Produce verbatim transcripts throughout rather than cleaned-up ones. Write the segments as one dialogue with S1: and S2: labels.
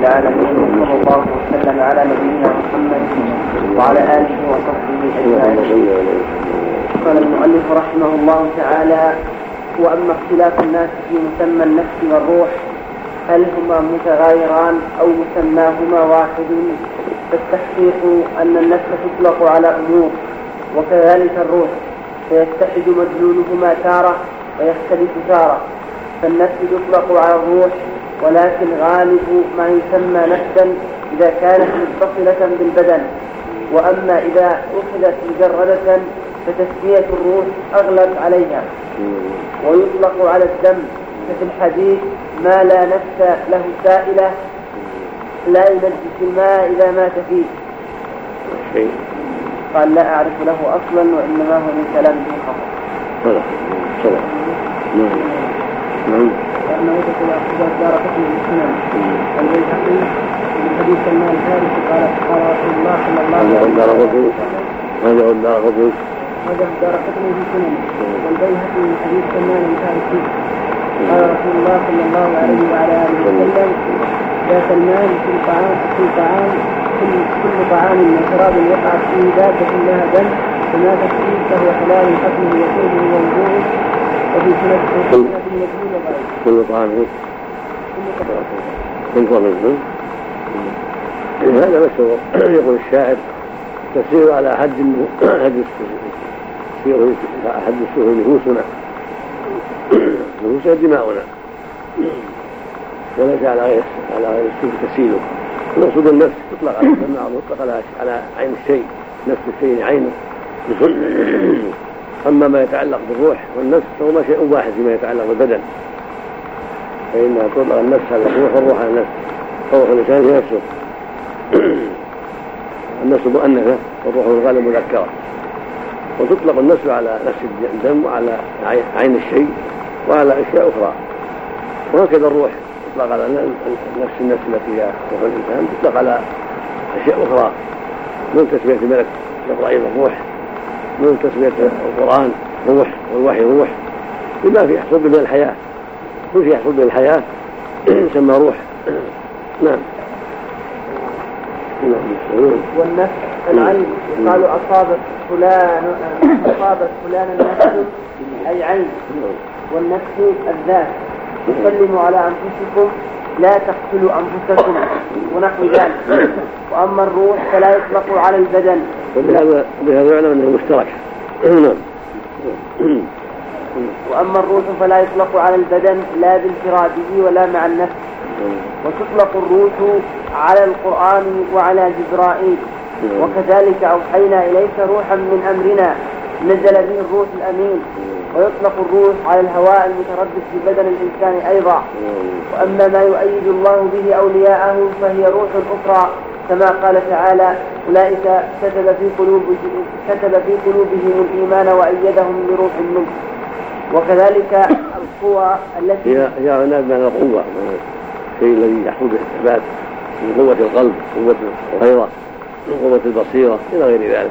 S1: العالمين، وصلى الله وسلم على نبينا محمد وعلى آله وصحبه أجمعين. قال المؤلف رحمه الله تعالى: وأما اختلاف الناس في مسمى النفس والروح هل هما متغايران أو مسماهما واحد، فالتحقيق أن النفس تطلق على أمور وكذلك الروح، فيتحد مدلولهما تارة ويختلف تارة. فالنفس تطلق على الروح، ولكن غالب ما يسمى نفسا إذا كانت متصلة بالبدن، وأما إذا أخذت مجردة فتسمية الروح أغلب عليها. ويطلق على الدم، ففي الحديث: ما لا نفس له سائلة لا ينجس الماء إذا مات فيه. قال: لا أعرف له أصلا، وإنما هو من كلام ابن خطأ. وأما وجدت الأخبار دار قسم السنن والبيهقي من حديث سلمان الفارسي قال: قال رسول الله صلى الله عليه وسلم:
S2: هذا الدار قطني
S1: هذا الدار قطني في سنن والبيهقي من حديث سلمان الفارسي قال رسول الله صلى الله عليه وعلى آله وسلم: يا سلمان، كل طعام كل طعام كل كل طعام وشراب وقعت فيه دابة لها دم فما تكفيه فهو حلال حكمه وشربه ووضوءه. وفي سنة النبي وغيره
S2: كل طعام كل طعام هذا مشهور. يقول الشاعر: تسير على حد حد حد السهول نفوسنا نفوسنا دماؤنا، وليس على غير على غير السهول تسيله. المقصود النفس تطلق على السماع وتطلق على عين الشيء، نفس الشيء عينه. أما ما يتعلق بالروح والنفس فهما شيء واحد فيما يتعلق بالبدن، فإنها تطلق النفس على الروح والروح على النفس. فروح الإنسان في نفسه، النفس مؤنثة والروح الغالب مذكرة. وتطلق النفس على نفس الدم وعلى عين الشيء وعلى أشياء أخرى. وهكذا الروح تطلق على نفس النفس التي هي روح الإنسان، تطلق على أشياء أخرى من تسمية الملك جبرائيل الروح، من تسمية القرآن روح والوحي روح، بما في يحصل به الحياة، كل شيء يحصل به الحياة يسمى روح. نعم.
S1: والنفس العين، قال: أصابت فلان أصابت فلان النفس أي عين. والنفس الذات، سلموا على أنفسكم لا تقتلوا أنفسكم ونحو ذلك. وأما الروح فلا يطلق على البدن،
S2: بهذا يعلم أنه مشترك.
S1: وأما الروح فلا يطلق على البدن لا بانفراده ولا مع النفس. وتطلق الروح على القرآن وعلى جبرائيل. وكذلك أوحينا إليك روحا من أمرنا نزل به الروح الأمين. ويطلق الروح على الهواء المتردد في بدن الإنسان أيضا. وأما ما يؤيد الله به أولياءه فهي روح أخرى، كما قال تعالى: أولئك كتب في قلوبهم كتب في قلوبهم الإيمان وأيدهم بروح منه. وكذلك القوى التي
S2: هي عناد من القوة، الشيء الذي يحصل به الثبات من قوة القلب، قوة الغيرة، قوة البصيرة إلى غير ذلك.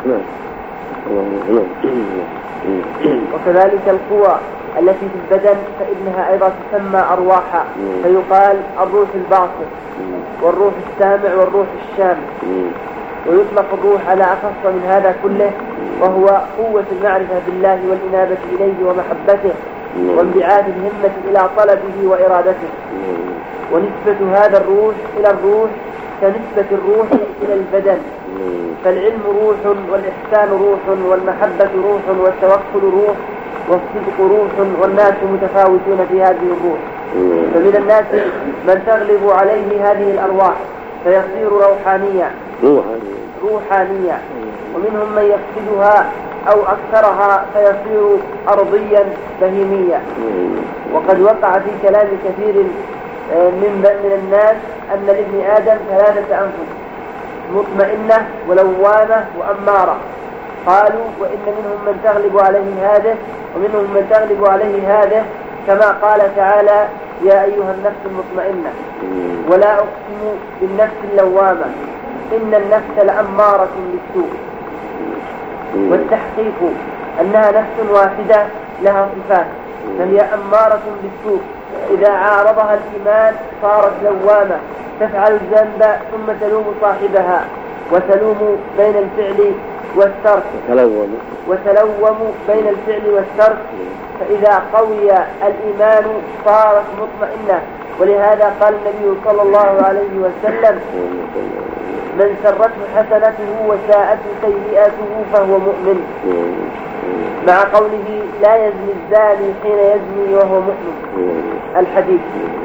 S1: وكذلك القوى التي في البدن فإنها أيضا تسمى أرواحا، فيقال الروح الباطن والروح السامع والروح الشامع. ويطلق الروح على أخص من هذا كله، وهو قوة المعرفة بالله والإنابة إليه ومحبته وانبعاث الهمة إلى طلبه وإرادته. ونسبة هذا الروح إلى الروح كنسبة الروح إلى البدن، فالعلم روح، والإحسان روح، والمحبة روح، والتوكل روح، والصدق روح، والناس متفاوتون في هذه الروح. فمن الناس من تغلب عليه هذه الأرواح فيصير روحانيا روحانيا ومنهم من يفقدها أو أكثرها فيصير أرضيا بهيميا. وقد وقع في كلام كثير من من الناس أن لابن آدم ثلاثة أنفس: مطمئنة ولوامة وأمارة. قالوا: وإن منهم من تغلب عليه هذه ومنهم من تغلب عليه هذه، كما قال تعالى: يا أيها النفس المطمئنة. ولا أقسم بالنفس اللوامة إن النفس لأمارة بالسوء. والتحقيق أنها نفس واحدة لها صفات، فهي أمارة بالسوء. إذا عارضها الإيمان صارت لوامة، تفعل الذنب ثم تلوم صاحبها وتلوم بين الفعل والترك
S2: تلوم
S1: وتلوم بين الفعل والترك، فإذا قوي الإيمان صارت مطمئنة. ولهذا قال النبي صلى الله عليه وسلم: من سرته حسنته وساءته سيئته فهو مؤمن، مع قوله: لا يزني الزاني حين يزني وهو مؤمن. الحديث.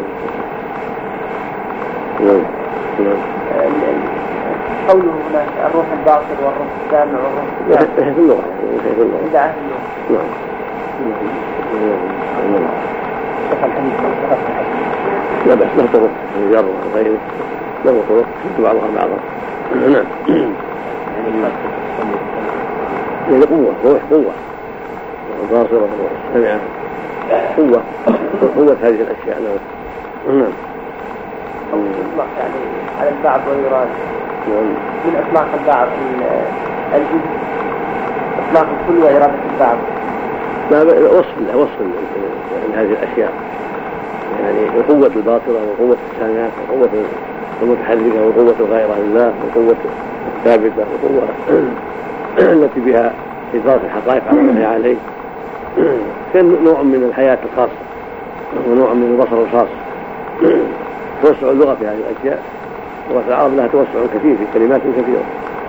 S1: قوله هناك الروح الباطل والروح السامع والروح السامع
S2: في اللغة عند
S1: أهل اللغة.
S2: لا بس له طرق الجر وغيره، له طرق يشد بعضها بعضا. نعم. يعني قوة روح قوة الباصرة والسمعة قوة قوة هذه الأشياء. نعم.
S1: أو يطلق يعني على البعض ويراد من إطلاق البعض الجزء، إطلاق الكل وإرادة البعض.
S2: ما وصف له وصف هذه الأشياء، يعني قوة الباطلة وقوة السامعة وقوة المتحركة وقوة الغيرة لله وقوة الثابتة وقوة التي بها إضافة الحقائق على الله عليه، كان نوع من الحياة الخاصة ونوع من البصر الخاص. توسع اللغة في هذه الأشياء، لغة العرب لها توسع كثير في كلمات كثيرة.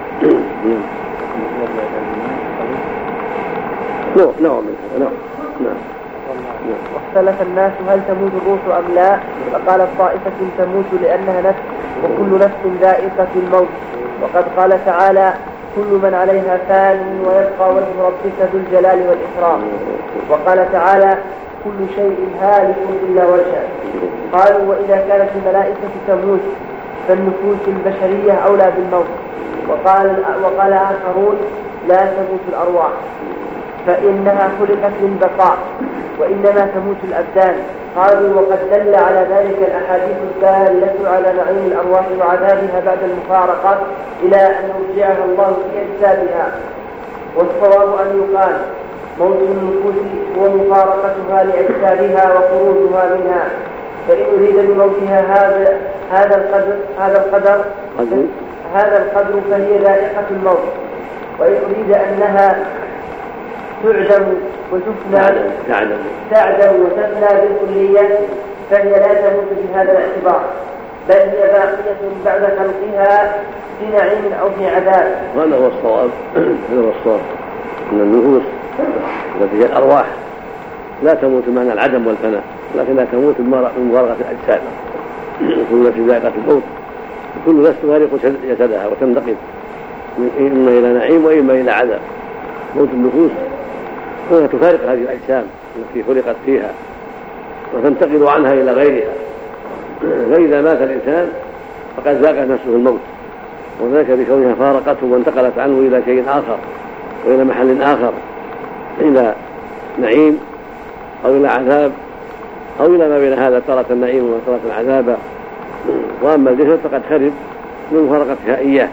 S2: نوع نوع من هذا. نعم. نعم.
S1: واختلف الناس هل تموت الروح أم لا، فقال طائفة تموت لأنها نفس وكل نفس ذائقة الموت، وقد قال تعالى: كل من عليها فان ويبقى وجه ربك ذو الجلال والإكرام. وقال تعالى: كل شيء هالك إلا وجهه. قالوا: وإذا كانت الملائكة تموت فالنفوس البشرية أولى بالموت. وقال, وقال آخرون: لا تموت الأرواح فإنها خلقت للبقاء وإنما تموت الأبدان. قالوا: وقد دل على ذلك الأحاديث الدالة على نعيم الأرواح وعذابها بعد المفارقة إلى أن يرجعها الله في أجسادها. والصواب أن يقال: موت النفوس ومفارقتها لأجسادها وخروجها منها، فإن أريد بموتها هذا هذا القدر هذا القدر هذا القدر فهي ذائقة الموت، وإن أريد أنها تعدم وتفنى تعدم وتفنى بالكلية فهي لا تموت بهذا الاعتبار، بل هي باقية بعد خلقها في نعيم أو في عذاب.
S2: هذا هو الصواب. هذا هو الصواب أن النفوس التي هي الأرواح لا تموت بمعنى العدم والفناء، لكنها تموت بمفارقة الأجساد. كل نفس ذائقة الموت، كل نفس تفارق جسدها وتنتقل إما إلى نعيم وإما إلى عذاب. موت النفوس هنا تفارق هذه الأجسام التي خلقت فيها وتنتقل عنها إلى غيرها، فإذا مات الإنسان فقد ذاقت نفسه الموت، وذلك بكونها فارقته وانتقلت عنه إلى شيء آخر وإلى محل آخر، إلى نعيم أو إلى عذاب أو إلى ما بين هذا ترة النعيم وترة العذاب. وأما الجسد فقد خرب من مفارقتها إياه،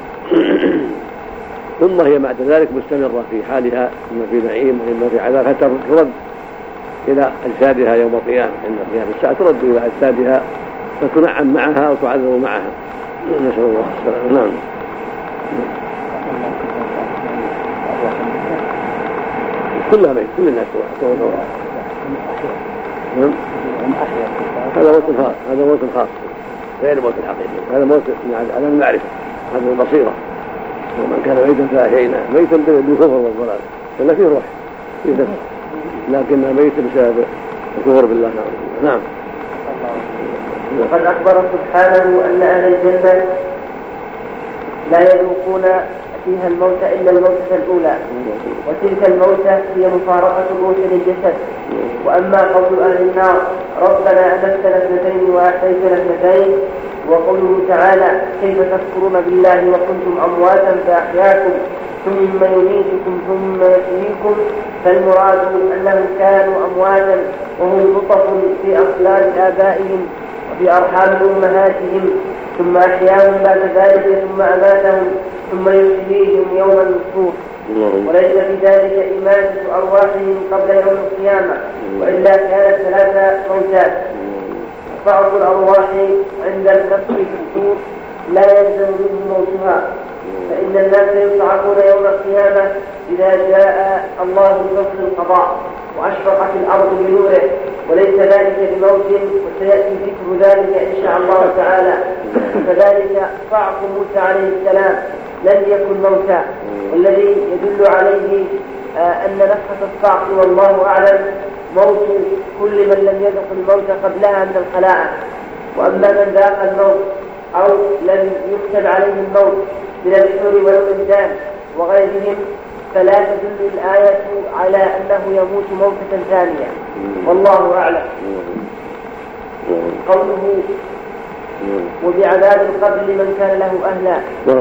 S2: ثم هي بعد ذلك مستمرة في حالها، إما في نعيم وإما في عذاب، حتى ترد إلى أجسادها يوم القيامة. عند قيام الساعة ترد إلى أجسادها فتنعم معها أو تعذب معها. نسأل الله السلامة. نعم. كلها ميت، كل الناس نعم. هذا موت خاص، هذا موت خاص غير موت الحقيقي، هذا موت على المعرفة، هذا البصيرة. ومن كان ميتا فأحييناه ميتا بالكفر والضلال، فلا فيه روح فيه نفس، لكنها ميت بسبب الكفر بالله. نعم.
S1: وقد أخبر سبحانه أن أهل الجنة لا يذوقون فيها الموت إلا الموتة الأولى، وتلك الموتة هي مفارقة الروح للجسد. وأما قول أهل النار: ربنا أمتنا اثنتين وأحييتنا اثنتين، وقوله تعالى: كيف تكفرون بالله وكنتم أمواتا فأحياكم ثم يميتكم ثم يحييكم، فالمراد أنهم كانوا أمواتا وهم نطف في أخلاق آبائهم وفي أرحام أمهاتهم، ثم أحياهم بعد ذلك ثم أماتهم ثم يحييهم يوم النشور. وليس في ذلك إماتة أرواحهم قبل يوم القيامة، وإلا كانت ثلاث موتات. بعض الأرواح عند النفخ في الصور لا يلزم منه موتها، فإن الناس يصعقون يوم القيامة إذا جاء الله بفصل القضاء وأشرقت الأرض بنوره، وليس ذلك بموت، وسيأتي ذكر ذلك إن شاء الله تعالى. فذلك صعق موسى عليه السلام لم يكن موتا، والذي يدل عليه آه أن نفخة الصعق والله أعلم موت كل من لم يذق الموت قبلها من الخلاء. وأما من ذاق الموت أو لم يكتب عليه الموت من الحور والولدان وغيرهم فلا تدل الآية على أنه يموت موتة ثانية، والله أعلم. قوله وبعذاب القبر لمن كان له أهلا.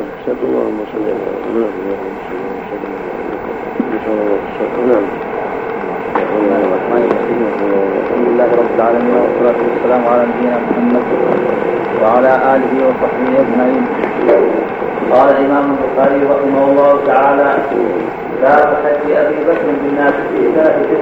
S3: الحمد لله رب العالمين والصلاة والسلام على نبينا محمد وعلى آله وصحبه أجمعين. قال الإمام البخاري رحمه الله تعالى: باب حج أبي بكر بالناس في ثلاثة.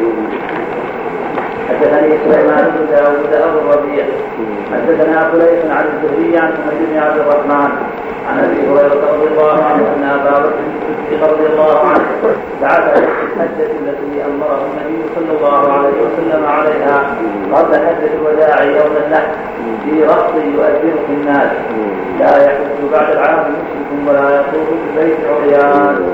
S3: حدثني سليمان بن داود أبو الربيع حدثنا فليح عن الزهري عن حميد بن عبد الرحمن عن أبي هريرة رضي الله عنه أن أبا بكر الصديق رضي الله عنه بعث في الحجة التي أمره النبي صلى الله عليه وسلم عليها قبل حجة الوداع يوم النحر في رخص يؤذن في الناس: لا يحج بعد العام مشرك ولا يطوف بالبيت عريان.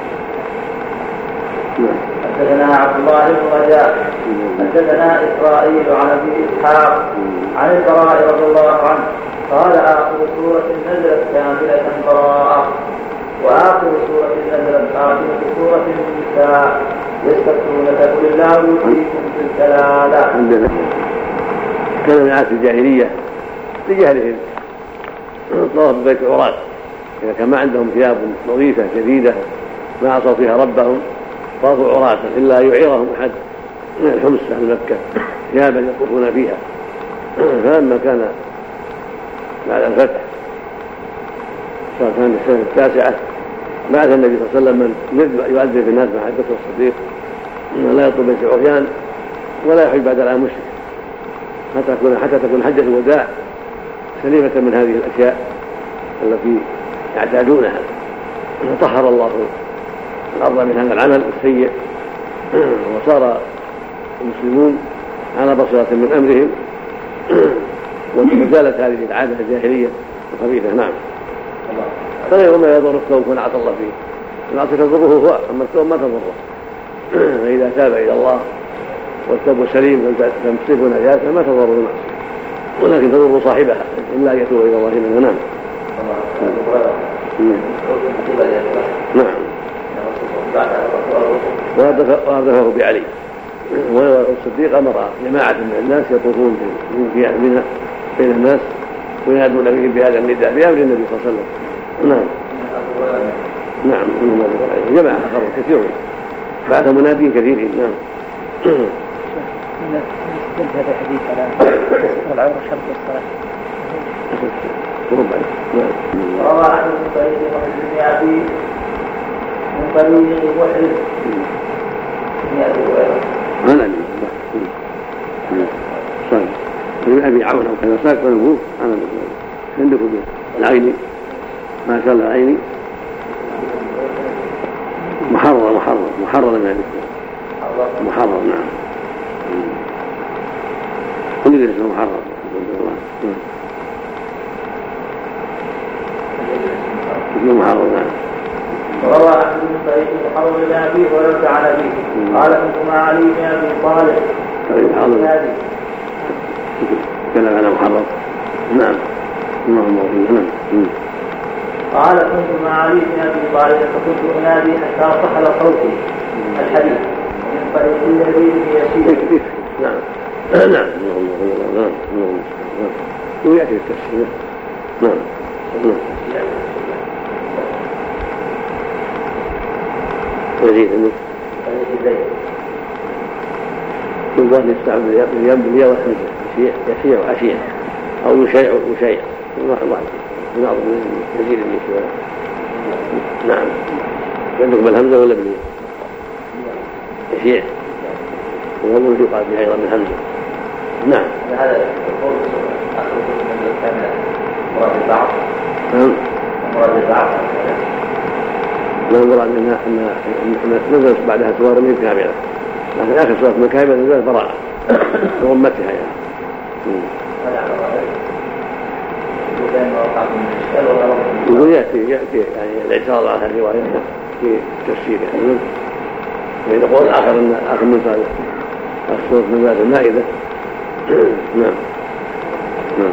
S3: حدثنا عبد الله بن رجاء حدثنا إسرائيل عن أبي إسحاق عن البراء رضي الله عنه قال: آخر سورة نزلت كاملة براءة، وآخر سورة نزلت خاتمة سورة النساء: يستفتونك قل الله يؤتيكم في الكلالة.
S2: كان من عادة الجاهلية لجهلهم طواف ببيت عراة، إذا كان ما عندهم ثياب نظيفة جديدة ما عصوا فيها ربهم طافوا عراة إلا يعيرهم أحد من الحمص أهل مكة ثيابا يطوفون فيها. فلما كان بعد الفتح صار كان السنة التاسعة بعث النبي صلى الله عليه وسلم من يؤذن في الناس مع أبي بكر الصديق لا يطوف بيت عريان ولا يحج بعد العام مشرك حتى تكون حتى تكون حجة الوداع سليمة من هذه الأشياء التي يعتادونها. طهر الله الأرض من هذا العمل السيء، وصار المسلمون على بصيرة من أمرهم، وزالت هذه العادة الجاهلية الخبيثة. نعم. فغير ما يضر الثوب ونعت الله فيه، العصر تضره هو، أما الثوب ما تضره. فإذا تاب إلى الله والثوب سليم تمسك نجاسة ما تضره المعصية، ولكن تضر صاحبها إلا أن يتوب إلى الله منها. نعم. نعم. وأردفه بعلي، والصديق أمر جماعة من الناس يطوفون في منها بين الناس وينادون بهم بهذا النداء بأمر النبي صلى الله عليه وسلم. نعم. نعم. جماعة آخرون كثيرون بعد منادين كثيرين. نعم.
S3: من هذا الحديث على العورة شرط الصلاة.
S1: روى عن طريق بن أبي من طريق وحيد بن أبي هريرة.
S2: ما لا صار من أبي عون أو كذا ساق فنبوه أنا عندكم العيني ما شاء الله العيني محرر محرر محرر من هذه محرر. نعم. كل ذلك اسمه محرر. اسمه محرر. نعم.
S1: روى أحمد بن طريق محرر بن أبي هريرة عن أبيه قال: كنت مع علي بن أبي طالب في
S2: كلام على محرر. نعم. نعم.
S1: قال: كنت مع علي بن أبي طالب فكنت أنادي حتى صحل صوتي. الحديث من طريق الذي يسير.
S2: نعم. نعم. نعم. ويأتي التفسير. نعم. نعم. يزيد منه كل واحد يستعمل اليم باليا والحمزة يسير وعشير أو يشيع وشيع واحد من أرض يزيد من شوية. نعم. عندكم بالهمزة ولا باليا؟ يشيع ويقول يقال به أيضا بالهمزة. نعم.
S3: هذا القول أخذ من الكاملة مراد البعض.
S2: نعم.
S3: مراد البعض.
S2: لا المراد أنها أن نزلت بعدها سورة من كاملة، لكن آخر سورة من كاملة نزلت براءة ورمتها يعني. يقول يأتي يأتي يعني الاعتراض على هذه الرواية في تفسير يعني. يعني يقول الآخر أن آخر من صار السورة من ذات المائدة. نعم نعم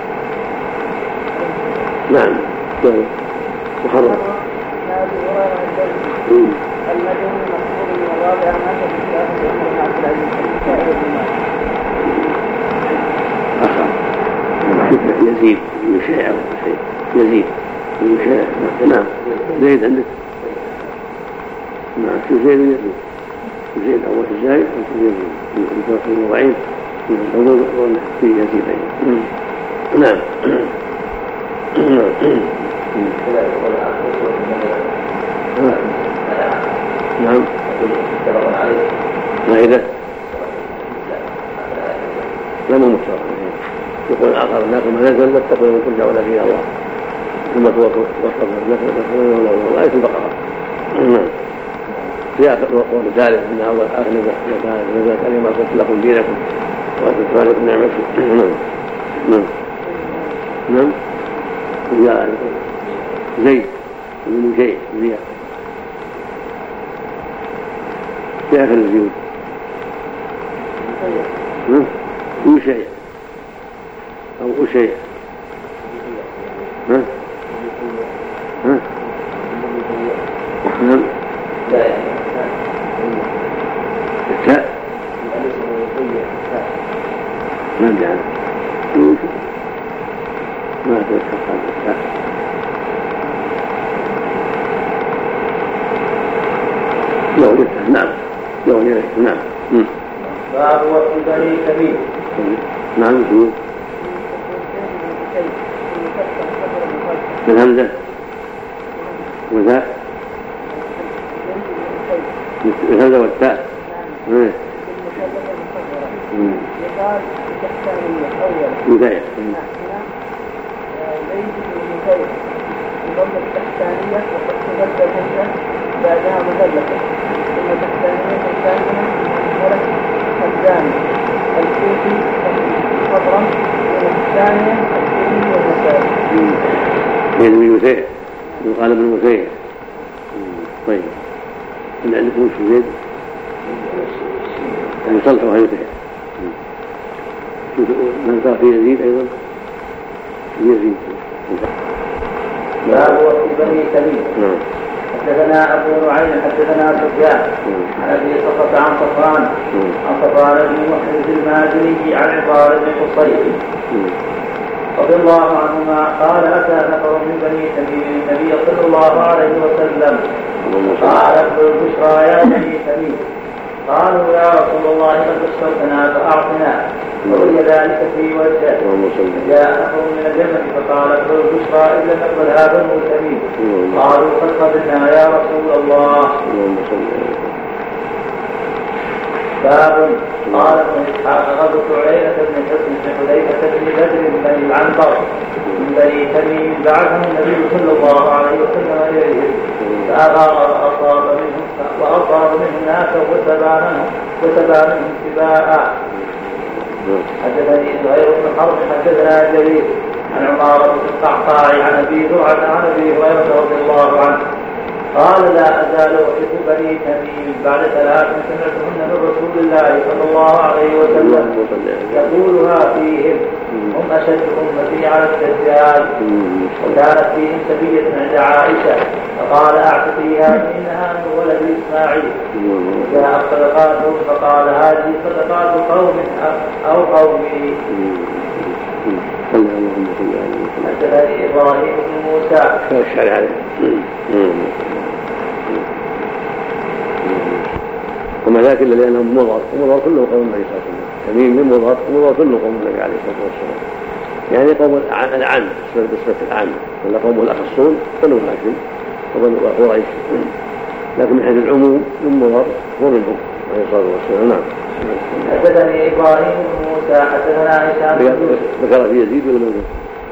S2: نعم نعم محرم.
S1: المدني مشهور من الرابع مات بالخلاف بأمر بن عبد العزيز
S2: أخر يزيد يشاع يزيد يشاع. نعم زيد عندك. نعم شو زيد يزيد زيد أول زايد زيد من ضعيف من الحضور في يزيد أيضا. نعم نعم مائدة لا مو مفترض. يقول الآخر لكن ما نزل واتقوا يوم ترجعون فيها الله ثم توفوا الله آية البقرة. في آخر قول ثالث من أول آخر نزلت اليوم أكملت لكم دينكم وأتممت عليكم نعمتي. نعم نعم نعم جاء زيد بن شيء زياد في آخر الزيود وشيء أو أشيء. ها ها نعم التاء ما أدري عنه ما أتذكر هذا التاء. لو لسه نعم لو لسه نعم.
S3: باب وقت بني تميم.
S2: نعم يقول الهمزة وذاء الهمزة والتاء.
S1: يقال بتحتانية أولا
S2: بداية
S1: هنا زيد بن مسيب انضم التحتانية وقد تبدل الهمزة بعدها مذلة ثم تحتانية ثانية ملك حمدان الكوفي خضرا من الثانية الكوفي والمسائل.
S2: زيد بن مسيب يقال ابن مسيب. طيب اللي عندكم في زيد المصلح وهي مسيب. من صار في يزيد أيضا يزيد.
S3: باب وقت بني تميم. حدثنا أبو نعيم حدثنا سفيان عن أبي صفة عن صفوان عن صفوان بن محرز المازني عن عطار بن قصير رضي الله عنهما قال أتى نفر من بني تميم النبي صلى الله عليه وسلم قال ابن البشرى يا بني تميم قالوا يا رسول الله قد بشرتنا فأعطنا وروي ذلك في وجهه. جاء نفر من اليمن فقال ابن البشرى إن لم يقبل هذا المرتمين قالوا قد قبلنا يا رسول الله. باب قال ابن إسحاق غزوة عيينة بن حصن بن حذيفة بن بدر بن العنبر من بني تميم بعثه النبي صلى الله عليه وسلم إليهم فأغار وأصاب منهم وأصاب منهم ناسا وتبع منهم وتبع منهم سباء. حدثني زهير بن حرب حدثنا جرير عن عمارة بن القعقاع عن أبي زرعة عن أبي هريرة رضي الله عنه قال لا أزال أحب بني تميم بعد ثلاث سمعتهن من رسول الله صلى الله عليه وسلم يقولها فيهم هم أشد أمتي على الدجال. وكانت فيهم سبية عند عائشة فقال أعتقيها فإنها من ولد إسماعيل. جاء صدقات فقال هذه صدقات قوم أو قومي. حدثني إبراهيم بن موسى
S2: وما ذاك إلا لأنهم مضر ومضر كلهم قوم النبي صلى الله عليه وسلم. تميم من مضر ومضر كلهم قوم النبي عليه الصلاة والسلام. يعني قوم العام بصفة العام ولا قوم الأخصون بنو هاشم وبنو قريش، لكن من حيث العموم من مضر ومنهم عليه الصلاة والسلام. نعم.
S3: حدثني إبراهيم بن موسى حدثنا هشام بن يوسف.
S2: ذكر في يزيد ولا من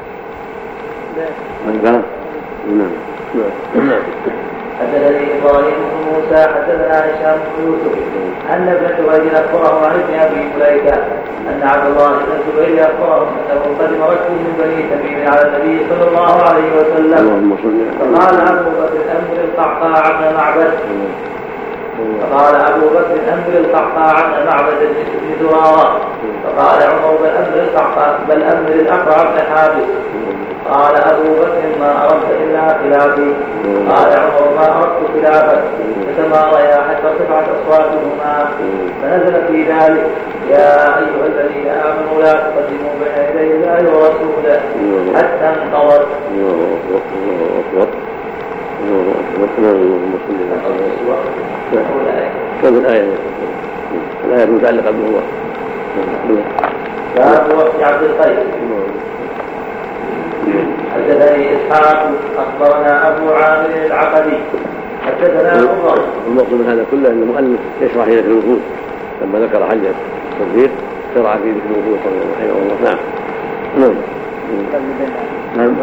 S2: ذكر؟ نعم. نعم. نعم.
S3: حدثني إبراهيم بن موسى حدثنا هشام بن يوسف أن ابن جبير أخبره عن ابن أبي مليكة أن عبد الله بن الزبير أخبره أنه قدم رجل من بني تميم على النبي صلى الله عليه وسلم فقال أبو بكر أمر القعقاع بن معبد فقال أبو بكر أمر القعقاع بن معبد بن زرارة فقال عمر بل أمر القعقاع بل أمر الأقرع بن حابس قال أبو بكر ما أردت إلا خلافي قال عمر ما أردت خلافك فتماريا حتى ارتفعت أصواتهما فنزل في ذلك يا أيها الذين آمنوا لا تقدموا بين يدي الله ورسوله حتى انقضت.
S2: كم الآية؟ الآية المتعلقة بالله.
S3: باب وقت عبد القيس. حدثني إسحاق أخبرنا أبو عامر العقدي حدثنا عمر.
S2: المقصود من هذا كله أن المؤلف يشرح في ذكر الوجود لما ذكر حج التصديق شرع في ذكر الوجود رحمه الله. نعم. نعم. نعم.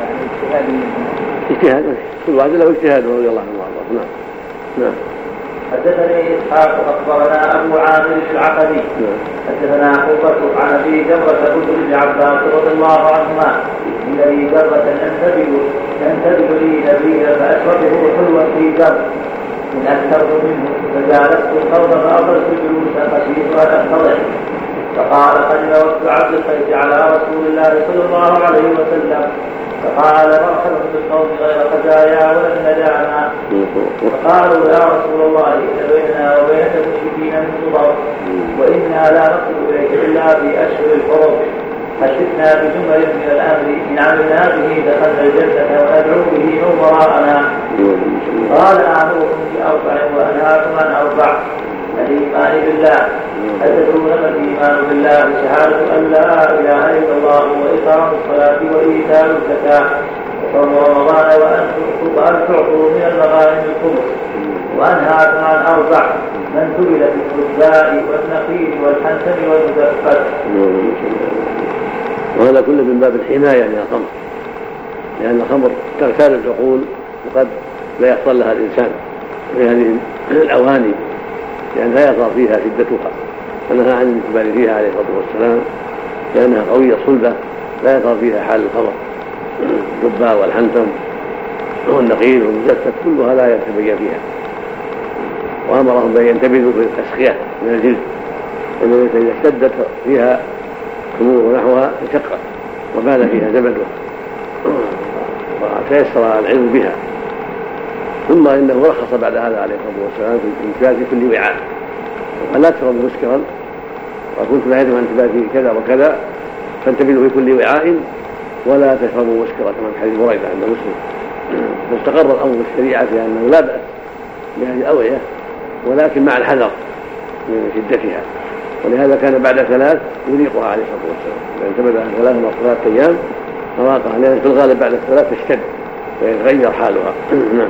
S2: اجتهاد كل واحد له اجتهاد رضي الله عنه وارضاه. نعم. نعم.
S3: حدثني إسحاق أخبرنا أبو عامر العقدي حدثنا حفص عن أبي جمرة بن عباس رضي الله عنهما إن لي جرة ينتبه لي نبيا فأشربه حلوا في جر إن أكثرت منه فجالست القوم فأضلت جلوسا خشيت أن أفتضح فقال قدم وقت عبد القيس على رسول الله صلى الله عليه وسلم فقال مرحبا بالقوم غير خزايا ولا نداما فقالوا يا رسول الله إن بيننا وبينك المشركين من مضر وإنا لا نصل إليك إلا في أشهر الحرم حدثنا بجمل من الأمر إن عملنا به دخلنا الجنة وندعو به من وراءنا. قال أعمركم بأربع وأنهاكم عن أربع الإيمان بالله أتدرون ما الإيمان بالله شهادة أن لا إله إلا الله وإقام الصلاة وإيتاء الزكاة وصوم رمضان وأن تعطوا من المغانم الخمس وأنهاكم عن أربع من سئل في الكباء والنخيل والحنتم والمزفت.
S2: وهذا كله من باب الحماية من الخمر لأن الخمر تغتال العقول وقد لا يحصل لها الإنسان في هذه الأواني لأن لا يظهر فيها شدتها فنهى عن الإقبال فيها عليه الصلاة والسلام لأنها قوية صلبة لا يظهر فيها حال الخمر الدباء والحنتم والنقيل والمزفت كلها لا يتبين فيها وأمرهم بأن ينتبذوا في التسخية من الجلد لأن إذا اشتدت فيها خمور ونحوها انشقت وبال فيها زبدها وتيسر العلم بها. ثم إنه رخص بعد هذا عليه الصلاة والسلام في الانتباه في كل وعاء وقال لا تشربوا مسكرا وكنت نهيتم عن انتباه في كذا وكذا فانتبهوا في كل وعاء ولا تشربوا مسكرا كما في حديث بريدة عند مسلم. فاستقر الأمر بالشريعة في أنه لا بأس بهذه الأوعية ولكن مع الحذر من شدتها ولهذا كان بعد ثلاث يريقها عليه الصلاة والسلام إذا انتبه ثلاث أو ثلاثة أيام فراقها لأن في الغالب بعد الثلاث تشتد ويتغير حالها. نعم.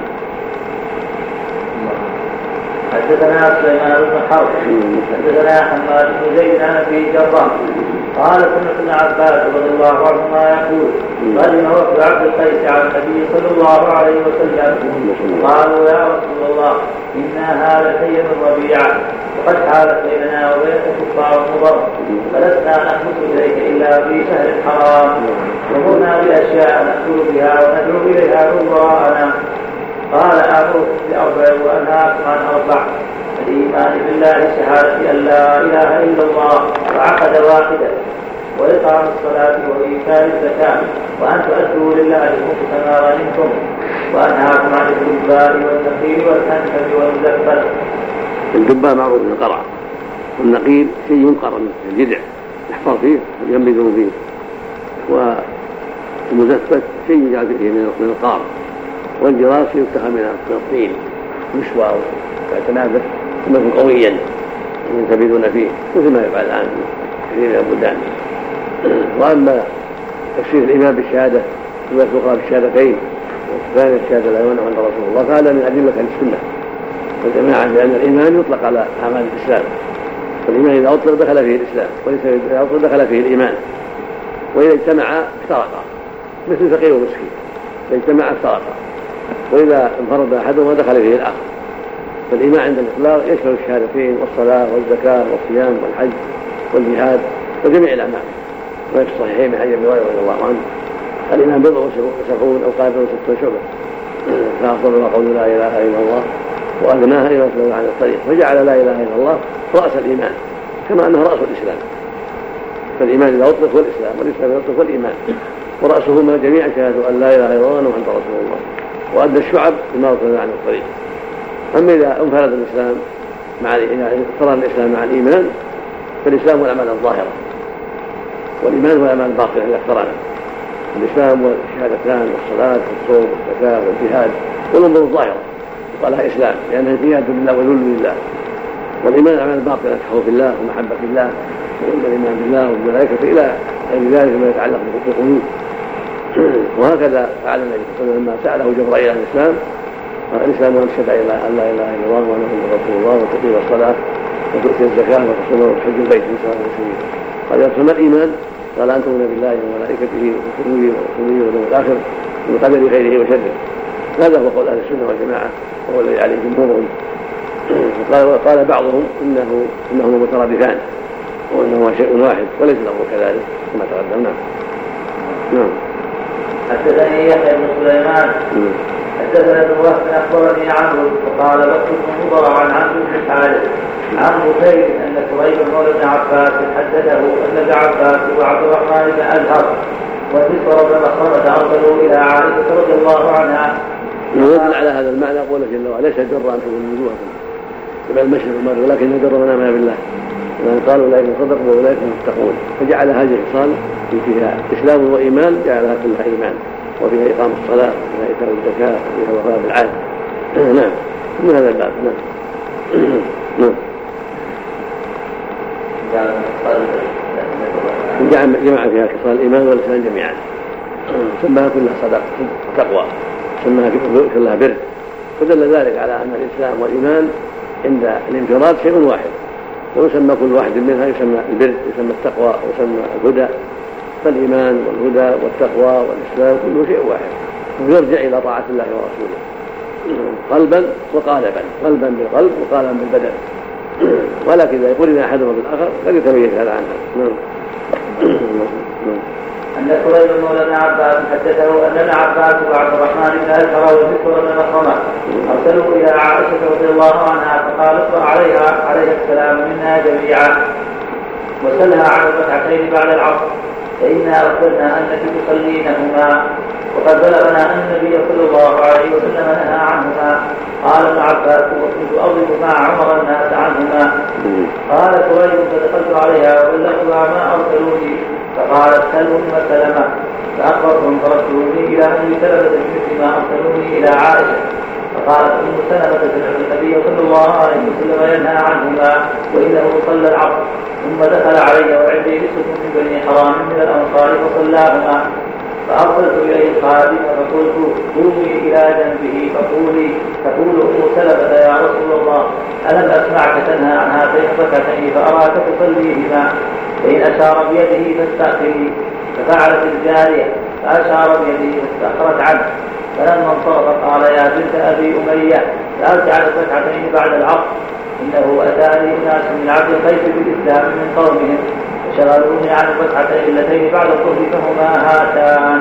S3: حدثنا سليمان بن حرب حدثنا حماد بن زيد عن ابي جراح قال سمعت ابن عباس رضي الله عنهما يقول قدم وفد عبد القيس على النبي صلى الله عليه وسلم قالوا يا رسول الله انا هالتين الربيع وقد حالت بيننا وبينك كفار مضر فلسنا نحدث اليك الا في شهر حرام وقلنا باشياء ناكل بها وندعو اليها من وراءنا. قال آمركم بأربع وأنهاكم عن أربع الإيمان بالله شهادة أن لا إله إلا الله وعقد واحدة وإقام الصلاة وإيتاء الزكاة وأن تؤدوا لله الحكم كما غنمتم وأنهاكم عن الدباء والنخيل والحنتم والمزفت.
S2: الدباء معروف بالقرع والنقيل شيء ينقر من الجذع يحفر فيه وينبذ فيه والمزفت شيء يجعل فيه من القار والجراس يتخذ من الطين يشوى ويتنافس ثم يكون قويا ينتبذون فيه مثل ما يفعل الآن كثير من البلدان. وأما تفسير الإمام بالشهادة ويطلقها بالشهادتين والثانية الشهادة لا يمنع عند رسول الله فهذا من أدلة أهل السنة والجماعة بأن الإيمان يطلق على أعمال الإسلام، والإيمان إذا أطلق دخل فيه الإسلام، وليس إذا أطلق دخل فيه الإيمان، وإذا اجتمعا افترقا مثل فقير ومسكين، إذا اجتمعا افترقا، وإذا انفرد أحدهما دخل فيه الآخر. فالإيمان عند الإطلاق يشمل الشهادتين والصلاة والزكاة والصيام والحج والجهاد وجميع الأعمال. وفي الصحيحين من حديث أبي هريرة رضي الله عنه الإيمان بضع وسبعون أو قال بضع وستون شعبة، فأفضلها قول لا إله إلا الله وأدناها إلى عن الطريق، فجعل لا إله إلا الله رأس الإيمان كما أنه رأس الإسلام. فالإيمان إذا أطلق هو الإسلام، والإسلام إذا أطلق هو الإيمان، ورأسهما جميعا شهادة أن لا إله إلا الله وأنت رسول الله، وأدى الشعب بما أطلق عن الطريق. أما إذا انفرد الإسلام مع اقترن الإسلام مع الإيمان فالإسلام هو الأعمال الظاهرة، والإيمان هو الأعمال الباطنة إذا اقترن. الإسلام والشهادتان والصلاة والصوم والزكاة والجهاد والأمور الظاهرة وقالها إسلام لأنها انقياد لله وذل لله. والإيمان الأعمال الباطنة كخوف الله ومحبة الله والإيمان بالله والملائكة إلى غير ذلك ما يتعلق بالقلوب. وهكذا فعل النبي صلى الله عليه وسلم لما سأله جبرائيل عن الإسلام قال الإسلام أن تشهد أن لا إله إلا الله وأن محمدا رسول الله وتقيم الصلاة وتؤتي الزكاة وتصوم وتحج البيت من صلاة المسلمين. قال يا رسول الإيمان؟ قال أن تؤمن بالله وملائكته وكتبه ورسله واليوم الآخر من قدر خيره وشره. هذا هو قول أهل السنة والجماعة وهو الذي عليه جمهورهم. قال بعضهم إنه إنهما مترادفان وإنهما شيء واحد وليس له كذلك كما تقدم. نعم. نعم.
S3: حدثني يحيى بن سليمان حدثنا ابن وهب اخبرني عنه وقال بكر بن مضر عن عبد بن الحارث عن بكير ان كريب مولى بن عباس حدثه ان ابن عباس وعبد الرحمن بن ازهر ومسور بن مخرمه ارسلوا الى عائشه رضي الله عنها.
S2: يدل على هذا المعنى قوله جل وعلا ليس جر ان تكون وجوهكم قبل المشرق والمغرب ولكن جر من امن بالله، لأن قالوا أولئك صدقوا وأولئك متقون، فجعل هذه الخصال فيها إسلام وإيمان جعلها كلها إيمان، وفيها إقام الصلاة وفيها إيتاء الزكاة وفيها وفاء بالعهد. نعم من هذا الباب. نعم. نعم. جمع فيها خصال الإيمان والإسلام جميعا، سماها كلها صدق وتقوى، سماها كلها بر، ودل ذلك على أن الإسلام والإيمان عند الانفراد شيء واحد، ويسمى كل واحد منها يسمى البر، يسمى التقوى، ويسمى الهدى. فالإيمان والهدى والتقوى والإسلام كله شيء واحد، ويرجع إلى طاعة الله ورسوله قلبا وقالبا، قلبا بالقلب وقالبا بالبدن. ولكن إذا يقرن أحدهما بالآخر قد يتميز هذا عنها.
S3: أن كريب مولى بن عباس حدثه أن ابن عباس وعبد الرحمن بن أزهر ومسور بن مخرمة أرسلوا إلى عائشة رضي الله عنها فقال اقرأ عليها عليه السلام منا جميعا وسلها عن الركعتين بعد العصر فإنا أخبرنا أنك تصلينهما وقد بلغنا أن النبي صلى الله عليه وسلم نهى عنهما. قال ابن عباس وكنت أضرب مع عمر الناس عنهما. قال كريب فدخلت عليها وبلغتها ما أرسلوني فقالت سلم ثم سلمة فأخبرتهم فرسلوني إلى أم سلمة بمثل ما أرسلوني إلى عائشة. فقالت أم سلمة سمعت النبي صلى الله عليه وسلم ينهى عنهما وإنه صلى العصر ثم دخل علي وعندي نسوة من بني حرام من الأنصار فصلاهما فأرسلت إليه الخادم فقلت قومي إلى جنبه فقولي تقول أم سلمة يا رسول الله ألم أسمعك تنهى عن هاتين الركعتين فأراك تصليهما فإن أشار بيده فاستأخري. ففعلت الجارية فأشار بيده فاستأخرت عنه. فلما انصرف قال يا بنت أبي أمية لا تجعل الركعتين بعد العصر إنه أتاني أناس من عبد القيس بالإسلام من قومهم فشغلوني عن الركعتين اللتين بعد الظهر فهما هاتان.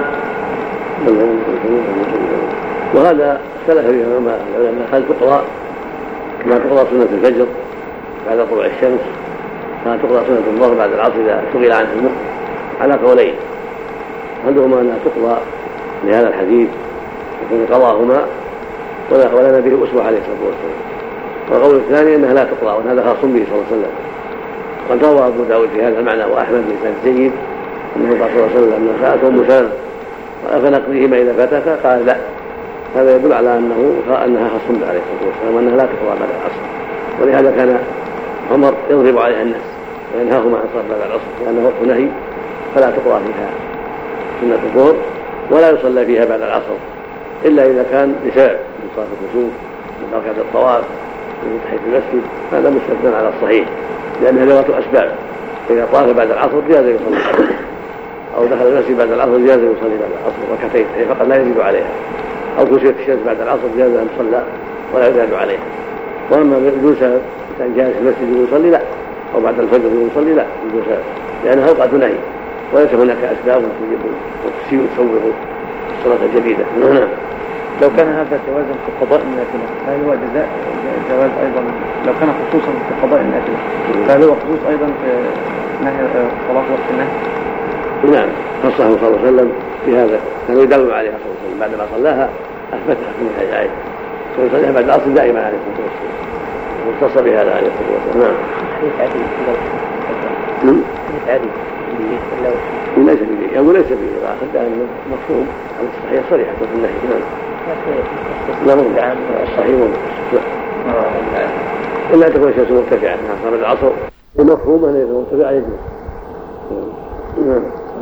S2: وهذا اختلف فيه العلماء هل تقرأ كما تقرأ سنة الفجر بعد طلوع الشمس، كما تقرأ سنة الظهر بعد العصر إذا شغل عنه المخ، على قولين. أحدهما أنها تقرأ لهذا الحديث يكون قضاهما ولنا به أسوة عليه الصلاة والسلام. والقول الثاني أنها لا تقرأ وهذا خاص به صلى الله عليه وسلم. قد روى أبو داود في هذا المعنى وأحمد بن جيد أنه قال صلى الله عليه وسلم أنه سألته أم سلمة أفنقضيهما إذا فاتك؟ قال لا. هذا يدل على أنه أنها خاص به عليه الصلاة والسلام وأنها لا تقرأ بعد العصر، ولهذا كان عمر يضرب عليها الناس وينهاهما عن صلاة بعد العصر لأنه وقت نهي فلا تقرأ فيها سنة الظهر ولا يصلى فيها بعد العصر إلا إذا كان لسبب من صلاة الكسوف من حركة الطواف من تحية المسجد هذا مستثنى على الصحيح لأنها ذوات أسباب. إذا طاف بعد العصر جاز يصلي بعد العصر، أو دخل المسجد بعد العصر جاز يصلي بعد العصر ركعتين فقط لا يزيد عليها، أو كسرت الشمس بعد العصر جاز أن يصلى ولا يزاد عليها. وأما بدون سبب كان جالس في المسجد يصلي لا، أو بعد الفجر يصلي لا بدون سبب لأنها أوقات نهي وليس هناك أسباب تجب وتسيء وتصوغ الصلاة الجديدة.
S4: لو كان هذا جوازا في قضاء النافلة فهل هو جزاء جواز أيضا لو كان خصوصا في قضاء النافلة فهل هو خصوص أيضا في نهي صلاة وقت النهي؟
S2: نعم خصه صلى الله عليه وسلم في هذا، كان يدلل عليها صلى الله عليه وسلم بعدما صلاها أثبتها من هذه الآية، كان يصليها بعد العصر دائما عليه الصلاة والسلام واختص بهذا عليه الصلاة والسلام. نعم.
S1: حديث عدي حديث عدي
S2: ليس به يقول ليس به أخذ أنه مفهوم عن الصحيح صريحة في النهي. نعم. لا مرجع عن الصحيح إلا تكون الشمس مرتفعة بعد العصر المفهوم أنه يكون مرتفعة يجوز. نعم.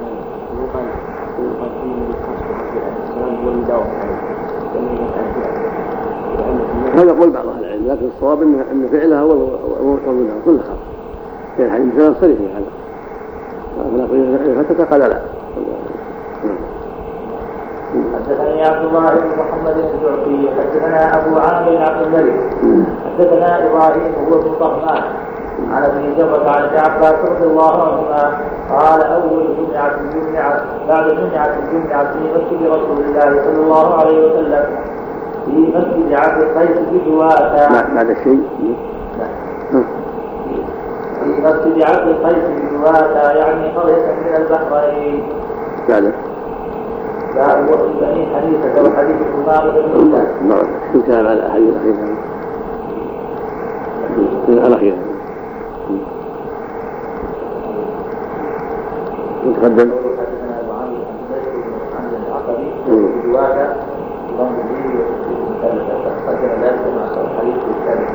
S2: هذا قول بعض أهل العلم لكن الصواب أن فعلها هو ومنها كل خاص في الحديث مثلا صريح في هذا فتتقل لا.
S3: حدثني عبد الله بن محمد الجعفي حدثنا أبو عامر عبد الملك حدثنا إبراهيم هو ابن طهمان عن ابن جبر عن عباس رضي الله عنهما قال أول جمعة الجمعة بعد جمعة الجمعة في مسجد رسول الله صلى الله عليه وسلم في مسجد عبد القيس بجواسة
S2: بعد الشيء
S3: في مسجد عبد القيس بجواسة يعني قرية من البحرين
S2: بعد
S3: بعد وقت بني حنيفة وحديث أمامة بن موسى.
S2: نعم شو كان على الحديث الأخير من الأخير متقدم.
S3: حدثنا أبو عامر عن العقبي بجواسة ضم الدين وثلاثة قدم ذلك مع صار الحديث الثالث.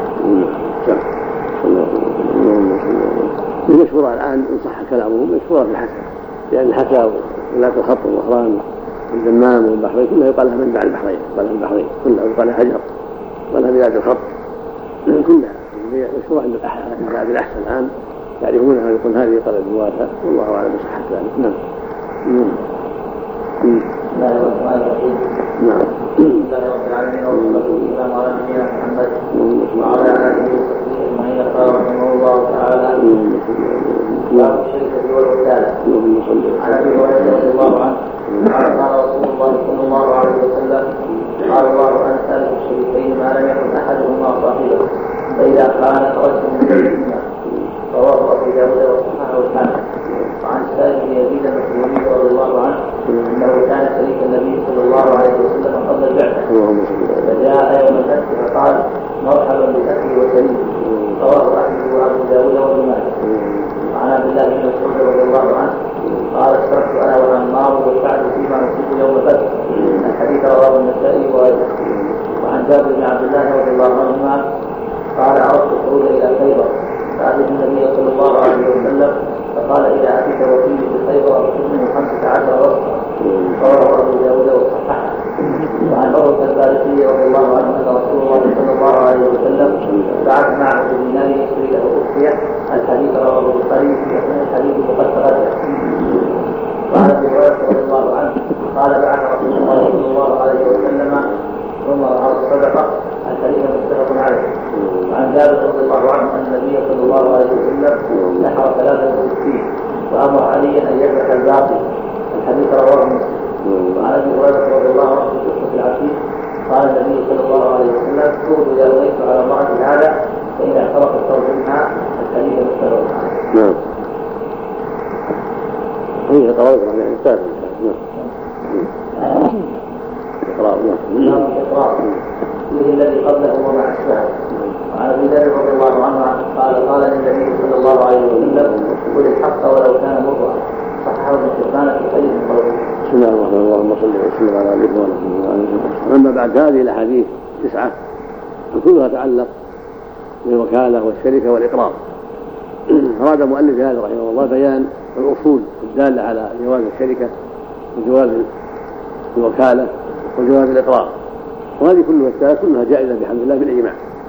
S2: المشهورة الآن إن صح كلامه مشهورة في الحكى لأن الحكى ولاة الخط والغفران والدمام والبحرين كلها يقال لها منبع البحرين، يقال لها البحرين كلها يقال لها هجر، يقال لها بلاد الخط كلها مشهورة عند الأهل الأحسن الآن يعرفونها ويقول هذه قرية جواسة والله أعلم بصحة ذلك. نعم.
S3: نعم.
S2: نعم.
S3: بسم الله الرحمن الرحيم والصلاة والسلام على نبينا محمد وعلى آله وصحبه أجمعين قال رحمه الله تعالى باب الشركة والوكالة. عن أبي هريرة رضي الله عنه قال قال رسول الله صلى الله عليه وسلم قال الله أنا ثالث الشريكين ما لم يكن أحدهما صاحبه فإذا كان خرجت من بينهما. رواه أبو داود وصححه الحاكم. وعن سالم بن يزيد المخزومي رضي الله عنه انه كان شريك النبي صلى الله عليه وسلم قبل البعثه فجاء يوم الفتح فقال مرحبا باخي وسليم. رواه احمد وابو داود وابن ماجه. وعن عبد الله بن مسعود رضي الله عنه قال اشتركت انا وعمار وسعد فيما نصيب يوم الفتح. الحديث رواه النسائي وغيره. وعن جابر بن عبد الله رضي الله عنهما قال عرضت الخروج الى خيبر فاتيت النبي صلى الله عليه وسلم فقال إذا أتيت وكيل بخيبر أخذ منه خمسة عشر وصفا. رواه أبو داود وصححه. وعن عروة الفارسي رضي الله عنه أن رسول الله صلى الله عليه وسلم بعث معه بدينار يشتري له أخفية. الحديث رواه البخاري في الحديث وقد تقدم. وعن أبي هريرة رضي الله عنه قال بعث رسول الله صلى الله عليه وسلم ثم على الصدقة. الحديث متفق عليه. وعن جابر رضي الله عنه أن النبي صلى الله عليه وسلم نحر ثلاثة وستين وأمر علي أن يذبح الباقي. الحديث رواه مسلم. وعن أبي هريرة رضي الله عنه في قصة العشيش قال النبي صلى الله عليه وسلم كنت إذا رأيت على امرأة هذا فإن اعترف الثوب منها. الحديث متفق عليه.
S2: نعم. هي قرار يعني ثابت. نعم. إقرار.
S3: نعم. إقرار. فيه الذي قبله ومع السبب. وعن ابي ذر رضي الله عنه قال قال النبي صلى الله عليه وسلم قل الحق ولو كان مرا. صححه ابن حبان في خير من قوله.
S2: بسم الله الرحمن الرحيم. اللهم صل وسلم على نبينا محمد. اما بعد هذه الاحاديث تسعه كلها تتعلق بالوكاله والشركه والاقرار. اراد مؤلف هذا رحمه الله بيان الاصول الداله على جواز الشركه وجواز الوكاله وجواز الاقرار، وهذه كلها الثلاث كلها جائزه بحمد الله بالاجماع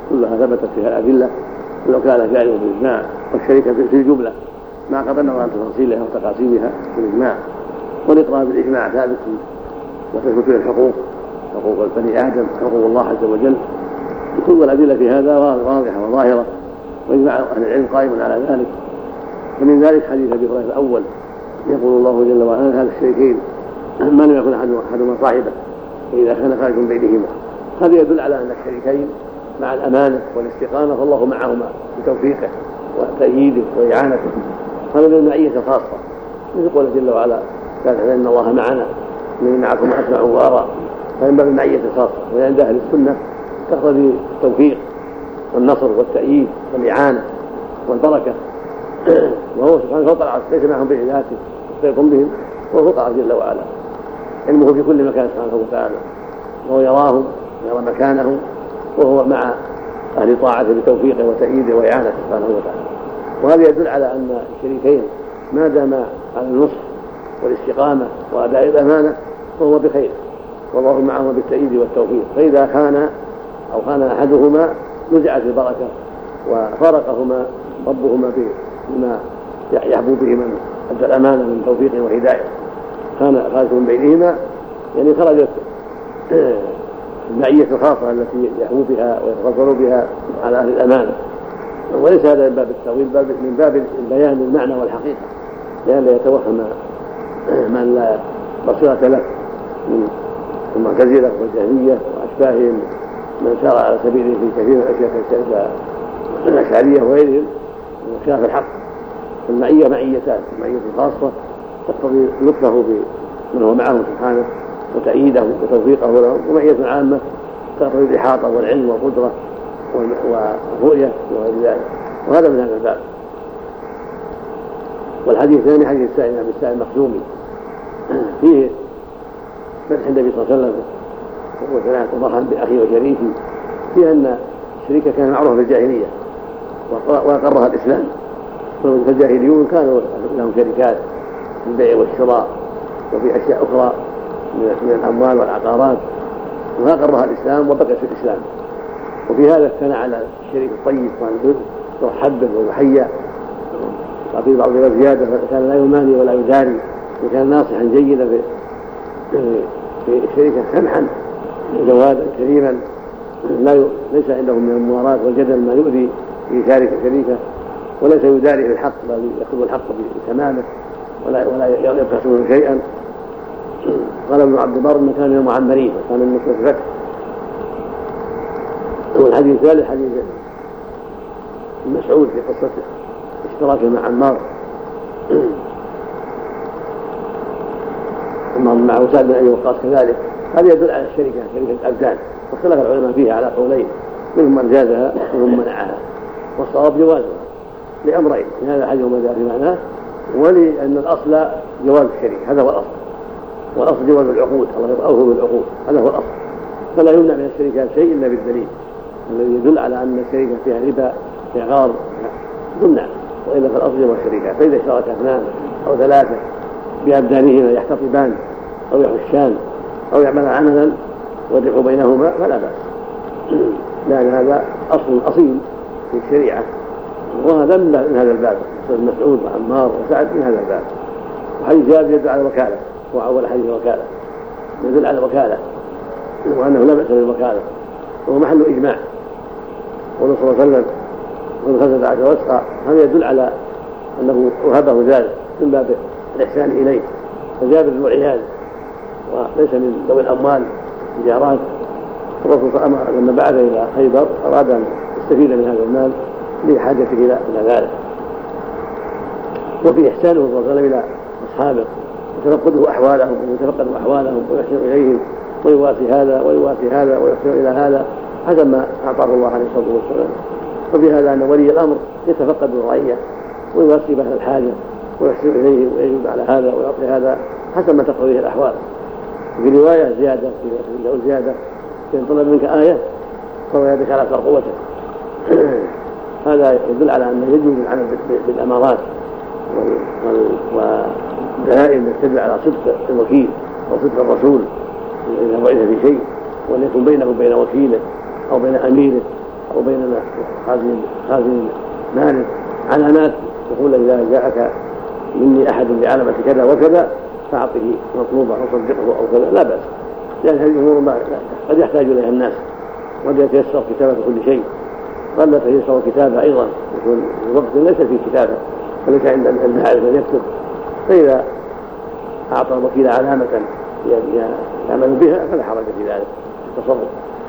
S2: كلها ثبتت فيها الأدلة ولو كان فعله بالإجماع، والشركة في الجملة مع قطع النظر عن تفاصيلها وتقاسيمها بالإجماع. والإقرار بالإجماع ثابت وتثبت فيه الحقوق، حقوق بني آدم، حقوق الله عز وجل، كل الأدلة في هذا واضحة وظاهرة، وإجماع أهل العلم قائم على ذلك. ومن ذلك حديث أبي هريرة الأول يقول الله جل وعلا هذا الشريكين ما لم يكن أحدهما صاحبه فإذا كان خارج من بينهما. هذا يدل على أن الشريكين مع الأمانة والاستقامة فالله معهما بتوفيقه وتأييده وإعانته. هذا من المعية الخاصة، مثل قوله جل وعلا قال إن الله معنا من معكم أسمع وأرى، فمن باب المعية الخاصة. وعند أهل السنة تقتضي التوفيق والنصر والتأييد والإعانة والبركة، وهو سبحانه فوق العرش ليس معهم بذاته يقوم بهم، وهو فوق العرش جل وعلا، علمه في كل مكان سبحانه وتعالى، وهو يراهم يرى مكانهم، وهو مع أهل طاعته بتوفيقه وتأييده وإعانته سبحانه وتعالى. وهذا يدل على أن الشريكين ما دام على النصح والاستقامة وأداء الأمانة فهو بخير، والله معهما بالتأييد والتوفيق. فإذا كان أو كان أحدهما نزعت البركة وفارقهما ربهما بما يحبو به من أدى الأمانة من توفيق وهداية، كان خارج من بينهما، يعني خرجت المعية الخاصة التي يحبو بها ويتفضل بها على أهل الأمانة. وليس هذا من باب التأويل، من باب البيان المعنى والحقيقة، لأن لا يتوهم من لا بصيرة له من المعتزلة والجهمية وأشباههم من سار على سبيله في كثير من الأشياء الأشعرية وغيرهم من خلاف الحق. المعية معيتان، معية خاصة تقتضي لطفه بمن هو معه سبحانه وتأييده وتوفيقه له، ومعية عامة تقتضي الإحاطة والعلم والقدرة والرؤية وغير ذلك. وهذا من هذا الباب. والحديث الثاني حديث السائل عن السائل المخزومي فيه مدح النبي صلى الله عليه وسلم وثلاث ضحى بأخي وشريكي، في أن الشريكة كان معروفة في الجاهلية وأقرها الإسلام. فالجاهليون كانوا لهم شركات في البيع والشراء وفي أشياء أخرى من الأموال والعقارات، وأقرها الإسلام وبقي في الإسلام. وفي هذا الثنى على الشريك الطيب والبر ويحبب ويحيى، وفي بعض الزيادة كان لا يماني ولا يداري، وكان ناصحا جيدا في في الشركة سمحا جوادا كريما، لا ليس عنده من المواراة والجدل ما يؤذي في شارك الشريكة، وليس يداري بالحق بل يأخذ الحق بتمامه ولا ولا يبخس منه شيئا. قال ابن عبد البر ان كان من المعمرين وكان من نصرة الفتح. والحديث الثالث حديث مسعود في قصة اشتراكه مع عمار مع سعد بن أبي وقاص كذلك. هذا يدل على الشركة، شركة الأبدان، واختلف العلماء فيها على قولين، منهم من جازها ومنهم منعها، والصواب جوازها لأمرين، من هذا الحديث وما جاء في معناه، ولأن الأصل جواز الشركة، هذا هو الأصل، والأصل جواز العقود، الله يرأوه بالعقود، هذا هو الأصل. فلا يمنع من الشركات شيء إلا بالدليل الذي يدل على أن الشركة فيها ربا فيها غرض تمنع، وإلا فالأصل جواز الشركات. فإذا اشترك اثنان أو ثلاثة بأبدانهما يحتطبان أو يحشان أو يعمل عملا ويدعو بينهما فلا بأس، لأن هذا أصل أصيل في الشريعة. وهذا من هذا الباب، مسعود وعمار وسعد من هذا الباب. وحديث جابر يدل على الوكالة، هو أول حديث الوكالة يدل على الوكالة وأنه لا بأس بالوكالة، وهو محل إجماع. والرسول صلى الله عليه وسلم من خمسة عشر وسقا، هذا يدل على أنه وهبه ذلك من باب الإحسان إليه. فجابر بن عياد وليس من ذوي الأموال الجارات، الرسول صلى الله عليه وسلم لما بعث إلى خيبر أراد أن يستفيد من هذا المال لحاجته إلى ذلك. وفي إحسانه صلى الله عليه وسلم إلى أصحابه وتفقده أحوالهم ويتفقد أحوالهم ويحسن إليهم ويواسي هذا ويواسي هذا ويحسن إلى هذا حسب ما أعطاه الله عليه الصلاة والسلام. وفي هذا أن ولي الأمر يتفقد الرعية ويواسي بهذا الحاجة ويحسن إليه ويجب على هذا ويعطي هذا حسب ما تقتضيه الأحوال. وفي رواية زيادة في له زيادة إن طلب منك آية فهو يدك على قوته. هذا يدل على أنه يجوز العمل بالأمارات والدلائل التي تدل على صدق الوكيل وصدق الرسول إذا بعث في شيء، وأن يكون بينه وبين وكيله أو بين أميره وبين خازن خازن مالك علامات يقول إذا جاءك مني أحد بعلامة كذا وكذا فأعطه مطلوبة وصدقه أو كذا لا بأس، لأن هذه الأمور ما قد يحتاج إليها الناس وقد يتيسر كتابة كل شيء، قد لا تيسر كتابة أيضا يكون الوقت ليس فيه كتابة وليس عند المعارف أن يكتب، فإذا أعطى الوكيل علامة يعمل بها فلا حرج في ذلك التصرف.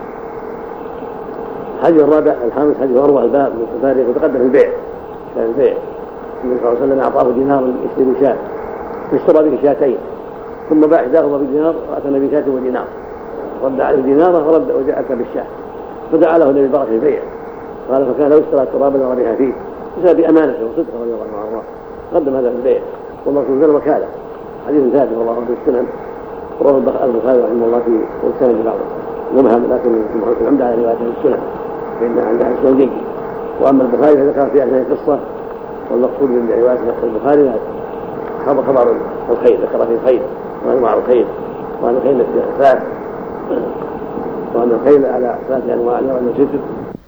S2: الحديث الرابع الخامس حديث أروع الباب من التفاريق وتقدم البيع كان البيع النبي صلى الله عليه وسلم أعطاه دينار يشتري شاة فاشترى به شاتين ثم باع إحداهما بدينار وأتى بشاة ودينار رد عليه ديناره ورد وجاءك بالشاة فدعا له النبي بركة البيع قال فكان لو اشترى ترابا وربح فيه بسبب أمانته وصدقه رضي الله عنه قدم هذا البيع والمقصود ذا الوكالة. حديث ثابت والله عنه السنن رواه البخاري رحمه الله في والسند بعضه مبهم لكن العمدة على رواية السنن فإن عندها السنن جيد. وأما البخاري فذكر في أثناء القصة والمقصود من رواية البخاري هذا خبر الخير ذكر في الخير وأنواع الخير وأن الخير ثلاث وأن الخير على ثلاث أنواع وأن ستة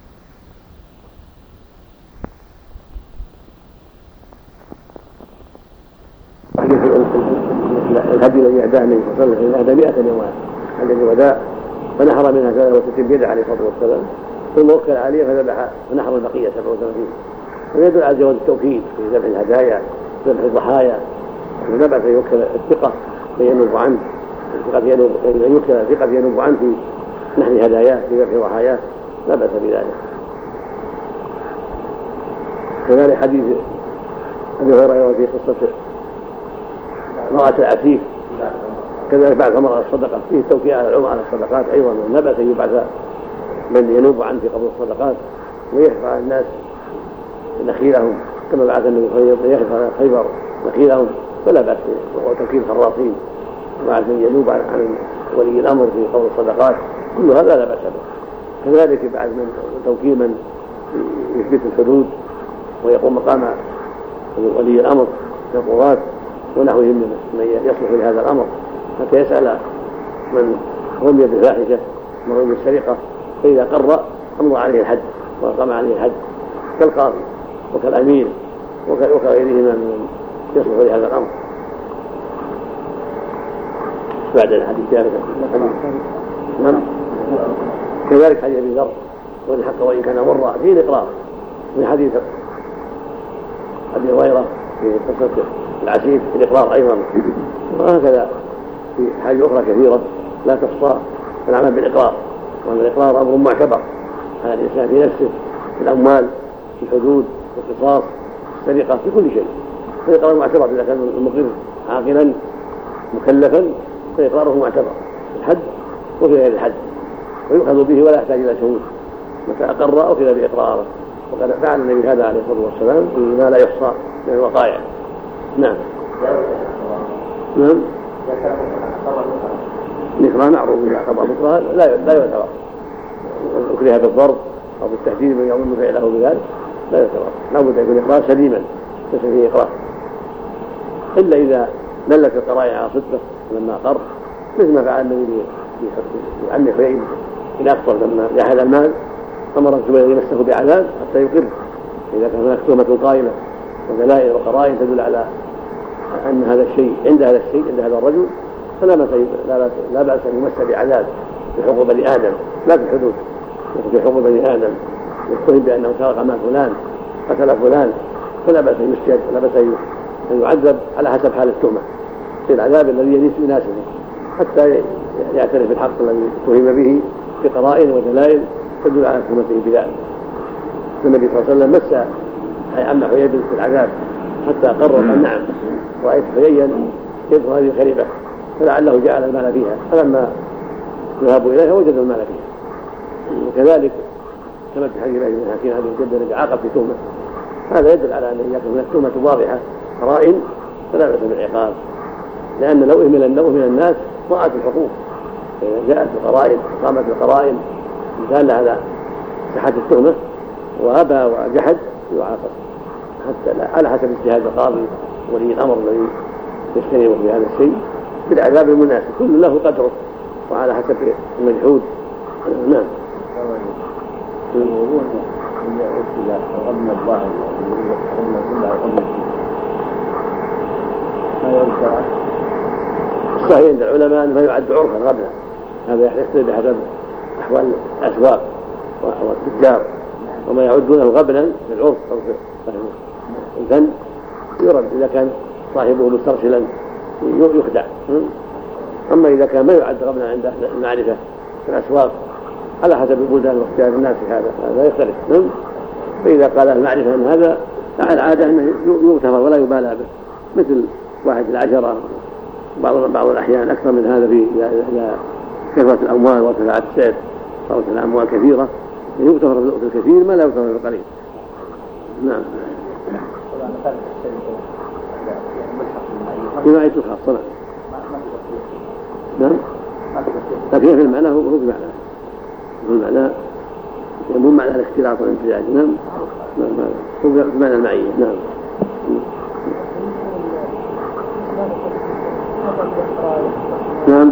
S2: الهدي الذي أهداه النبي صلى الله عليه وسلم أهدى مئة نواة الذي وداع فنحر منها سبعة وستين بيدة عليه الصلاة والسلام ثم وكل عليه فذبح فنحر البقية سبعة وثلاثين ويدل على جواز التوكيد في ذبح الهدايا ذبح الضحايا وذبح فيوكل الثقة فينوب عنه أن يوكل الثقة فينوب عنه في نحر هداياه في ذبح ضحاياه لا بأس بذلك. كذلك حديث أبي هريرة في قصة مرأة العفيف كذلك بعد مرأة الصدقة فيه التوكيل على العمر على الصدقات أيضا لا بأس أن يبعث من ينوب عنه في قبول الصدقات ويحفظ على الناس نخيلهم كما بعث النبي يحفظ على خيبر نخيلهم فلا بأس وتوكيل خراطين وبعث من ينوب عن ولي الأمر في قبول الصدقات كل هذا لا بأس به. كذلك بعد من توكيل من يثبت الحدود ويقوم مقام ولي الأمر في القضاة ونحوهم من يصلح لهذا الأمر حتى يسأل من رمي بالفاحشة من رمي السرقة فإذا قر أمضى عليه الحد وأقام عليه الحد كالقاضي وكالأمير وكغيرهما من يصلح لهذا الأمر. بعد الحديث ذلك نعم كذلك حديث أبي ذر وإن الحق وإن كان مرة فيه الإقرار من حديث أبي هريرة في قصة العسيف في الإقرار أيضا وهكذا في حاجة أخرى كثيرة لا تحصى العمل بالإقرار وأن الإقرار أمر معتبر على الإنسان في نفسه في الأموال في الحدود في القصاص في السرقة في كل شيء فالإقرار معتبر إذا كان المقر عاقلا مكلفا فإقراره معتبر في الحد وفي غير الحد ويؤخذ به ولا يحتاج إلى شهود متى أقر أخذ بإقراره وقد فعل النبي هذا عليه الصلاة والسلام بما لا يحصى من الوقائع. نعم نعم الإكراه معروف إذا قضى مكرها لا لا يعتبر أكره بالضرب أو بالتهديد من يظن فعله بذلك لا يعتبر لا بد أن يكون إكراه سليما ليس فيه إكراه إلا إذا دلت القرائن على صدقه لما أقر مثل ما فعل النبي بعم حيين إذا أقر لما جاهد المال أمر الزبير يمسه بعذاب حتى يقر إذا كان هناك تهمة قائمة ودلائل وقرائن تدل على أن هذا الشيء عند هذا الشيء عند هذا الرجل فلا لا, لا بأس أن يمس بعذاب في حقوق بني آدم لا في الحدود في حقوق بني آدم يتهم بأنه سرق مال فلان قتل فلان فلا بأس أن يسجد ولا بأس أن يعذب على حسب حال التهمة في العذاب الذي يليس بناسه حتى يعترف بالحق الذي اتهم به بقرائن ودلائل تدل على تهمته بذلك. النبي صلى الله عليه وسلم مس عم حيي في العذاب حتى قرر قال نعم رأيت حييا يدخل هذه الخريبة فلعله جعل المال فيها فلما ذهبوا إليها وجدوا المال فيها. وكذلك كما في حديث ابن حكيم هذه الجدة الذي عاقب في تهمة هذا يدل على أن إذا كانت تهمة واضحة قرائن فلا بأس بالعقاب لأن لو أهمل النوم من الناس ضاعت الحقوق فإذا جاءت القرائن قامت القرائن مثال على صحة التهمة وأبى وجحد يعاقب حتى على حسب اجتهاد القاضي ولي الأمر الذي يجتنب في هذا الشيء بالعذاب المناسب كل له قدره وعلى حسب المجحود. نعم الوضوء إذا أكل الغبن الظاهر الغبن كله الغبن ما يذكر الصحيح عند العلماء أنه يعد عرفا غبنا، هذا يختلف بحسب أحوال الأسواق والتجار، وما يعدونه غبنا في العرف أو في الفن يرد إذا كان صاحبه مسترسلا يخدع. أما إذا كان ما يعد غبنا عند المعرفة في الأسواق على حسب البلدان واختيار الناس هذا هذا يختلف. فإذا قال المعرفة أن هذا العادة أنه يغتفر ولا يبالى به، مثل واحد العشرة بعض بعض الأحيان أكثر من هذا في إذا كثرت الأموال وارتفعت السعر صارت الأموال كثيرة يغتفر في الكثير ما لا يغتفر في القليل. نعم. بما يترك الصلاة. نعم. لكن في المعنى هو في معنى في المعنى مو معنى الاختلاط والامتزاج. نعم. هو في معنى المعية. نعم. نعم.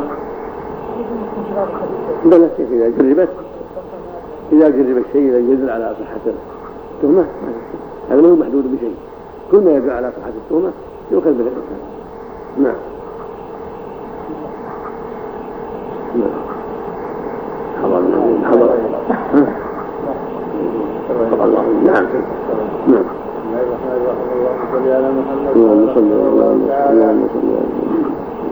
S2: بلى إذا جربت إذا جرب الشيء إذا يدل على صحة التهمة هذا ما هو محدود بشيء، كل ما يدل على صحة التهمة يؤخذ به الإنسان. نعم. نعم. حضر حضر الله. نعم. نعم. اللهم صل على محمد.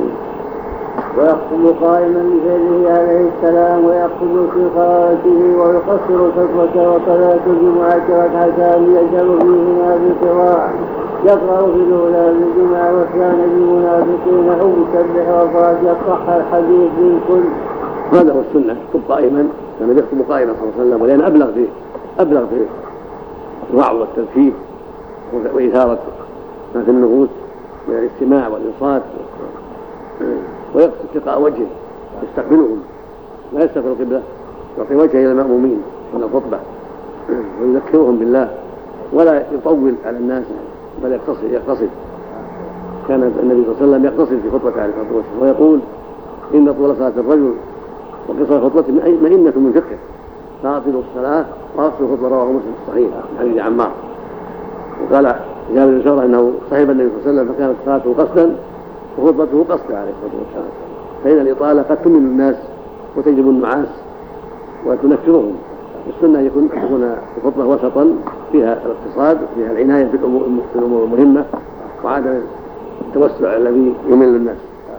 S5: ويقتل قائما بفعله عليه السلام، ويقتل في خالته، ويقصر الخطبة وصلاة الجمعة ركعتان يجهر فيهما بالقراءة، يقرأ في الأولى بالجمعة والثانية بالمنافقين أو يسبح وفاتح. صح الحديث بالكل.
S2: هذا هو السنة، يخطب قائما كما يخطب قائما صلى الله عليه وسلم، ولأن أبلغ فيه أبلغ فيه الوعظ والتذكير وإثارة ما في النفوس من الاستماع والإنصات، ويقصد تلقاء وجهه يستقبلهم لا يستقبل القبلة، يعطي وجهه إلى المأمومين من الخطبة ويذكرهم بالله ولا يطول على الناس بل يقتصد يقتصد كان النبي صلى الله عليه وسلم يقتصد في خطبته عليه الصلاة والسلام ويقول إن طول صلاة الرجل وقصر خطبته مئنة من فقه فاطل الصلاة وأقصر الخطبة. رواه مسلم الصحيح من حديث عمار. وقال جابر بن سمرة أنه صحب النبي صلى الله عليه وسلم فكانت صلاته قصدا وخطبته قصدا عليه الصلاة والسلام، فإن الإطالة قد تمل الناس وتجلب النعاس وتنفرهم. السنة يكون أن تكون الخطبة وسطا فيها الاقتصاد فيها العناية بالأمور المهمة وعدم التوسع الذي يمل الناس.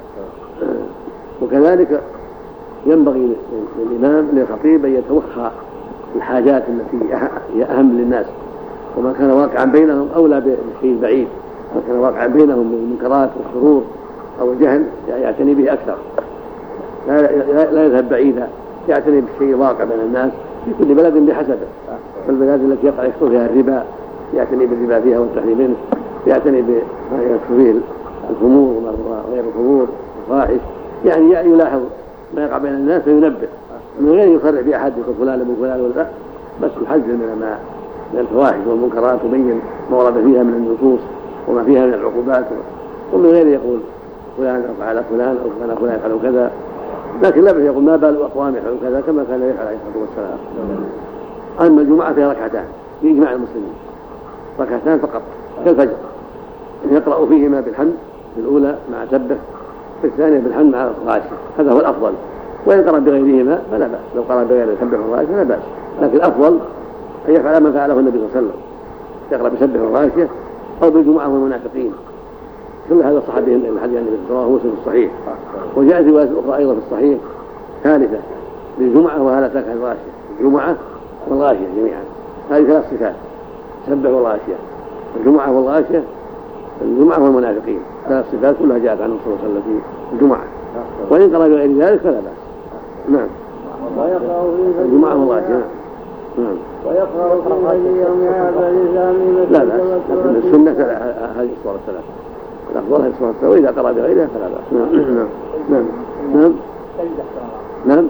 S2: وكذلك ينبغي للإمام للخطيب أن يتوخى الحاجات التي هي أهم للناس، وما كان واقعا بينهم أولى بالشيء البعيد، ما كان واقعا بينهم من المنكرات والشرور أو الجهل يعتني به أكثر، لا, لا يذهب بعيدا، يعتني بالشيء الواقع بين الناس في كل بلد بحسبه. فالبلاد التي يقع يكثر فيها الربا يعتني بالربا فيها والتحريم منه، يعتني بما يكثر فيه الخمور وغير الخمور والفاحش، يعني يلاحظ ما يقع بين الناس وينبه من غير يصرح بأحد يقول فلان ابن فلان ولا لا، بس يحذر من ما من الفواحش والمنكرات وبين ما ورد فيها من النصوص وما فيها من العقوبات، ومن غير يقول فلان فعل فلان أو فلان فلان يفعل كذا، لكن لا يقول ما بال أقوام يفعلون كذا كما كان يفعل عليه الصلاة والسلام. أما الجمعة فيها ركعتان في إجماع المسلمين، ركعتان فقط كالفجر يقرأ فيهما بالحمد في الأولى مع سبح، في الثانية بالحمد مع الغاشية، هذا هو الأفضل. وإن قرأ بغيرهما فلا بأس، لو قرأ بغير سبح والغاشية فلا بأس، لكن الأفضل أن يفعل ما فعله النبي صلى الله عليه وسلم، يقرأ بسبح والغاشية أو بالجمعة والمنافقين. كل هذا صح به الحديث النبي صلى الله عليه وسلم الصحيح. وجاءت رواية أخرى أيضا في الصحيح ثالثة بالجمعة وهلتك الغاشية، الجمعة والغاشية جميعا، هذه ثلاث صفات: سبح والغاشية، الجمعة والغاشية، الجمعة والمنافقين، ثلاث صفات كلها جاءت عنه صلى الله عليه وسلم في الجمعة. وإن قرأ بغير ذلك فلا بأس. نعم. الجمعة والغاشية. نعم.
S5: ويقرأ في يوم هذا الإسلام
S2: لا لا، لكن السنة هذه الصورة الثلاث، الأفضل هذه الصورة الثلاث، وإذا قرأ بغيرها فلا بأس. نعم. نعم. نعم. نعم. نعم.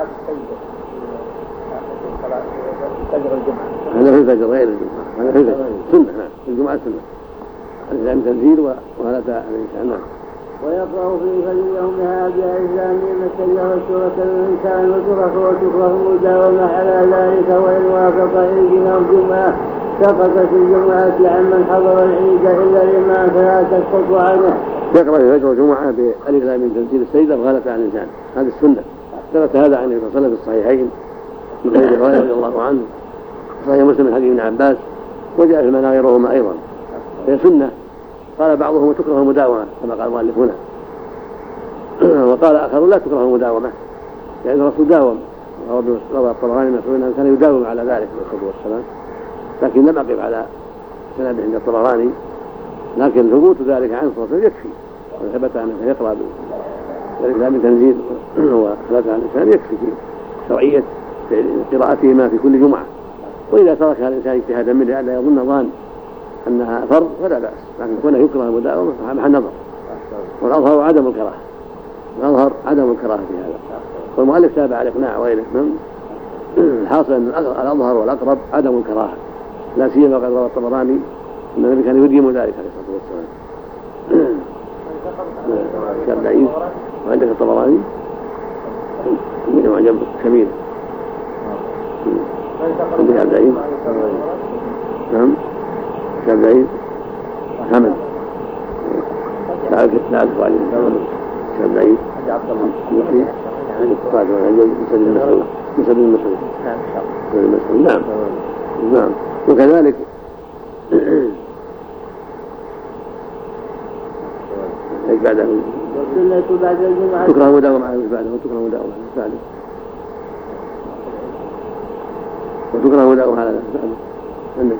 S2: هذا في الفجر غير الجمعة، هذا في الفجر سنة. نعم. الجمعة سنة، الإسلام تنزيل وهذا الإنسان. نعم.
S5: ويقرأ فيه فليهم بهذه الإسلام مثل وسورة الإنسان وتكره وتكره المداومة على ذلك وإن وافق عيدنا الجمعة سقطت الجمعة عمن حضر العيد إلا لما فلا تسقط عنه.
S2: يقرأ في فجر الجمعة بألف لام من تنزيل السيدة وغلط عن الإنسان، هذه السنة ثبت هذا عن النبي صلى الله عليه وسلم في الصحيحين من حديث هريرة رضي الله عنه صحيح مسلم من حديث ابن عباس وجاء في المنام غيرهما أيضا. هي سنة قال بعضهم تكره المداومة كما قال المؤلف هنا وقال آخرون لا تكره المداومة لأن الرسول داوم روى الطبراني مسعود أنه كان يداوم على ذلك عليه الصلاة والسلام لكن لم أقف على سنده عند الطبراني لكن ثبوت ذلك عنه صلى الله عليه وسلم يكفي وثبت أنه يقرأ بالإسلام من تنزيل وثبت عن الإنسان يكفي في شرعية قراءتهما في كل جمعة. وإذا تركها الإنسان اجتهادا منه لئلا يظن ظان أنها فرض فلا بأس لكن كونه يكره المداومة محل نظر والأظهر عدم الكراهة الأظهر عدم الكراهة في هذا والمؤلف تابع على إقناع غيره الحاصل أن الأظهر والأقرب عدم الكراهة لا سيما وقد روى الطبراني أن النبي كان يديم ذلك عليه الصلاة والسلام. كان بعيد وعندك الطبراني من معجم كبير عندك عبد العزيز نعم كان بعيد حمد لا لا أعرف عليه كان بعيد يحيي قادر عند مسجد المسعود مسجد المسعود المسعود نعم نعم. وكذلك بعد
S5: بعد الجمعة
S2: تكره مداومة على بعده وتكره مداومة على بعده وتكره مداومة على بعده.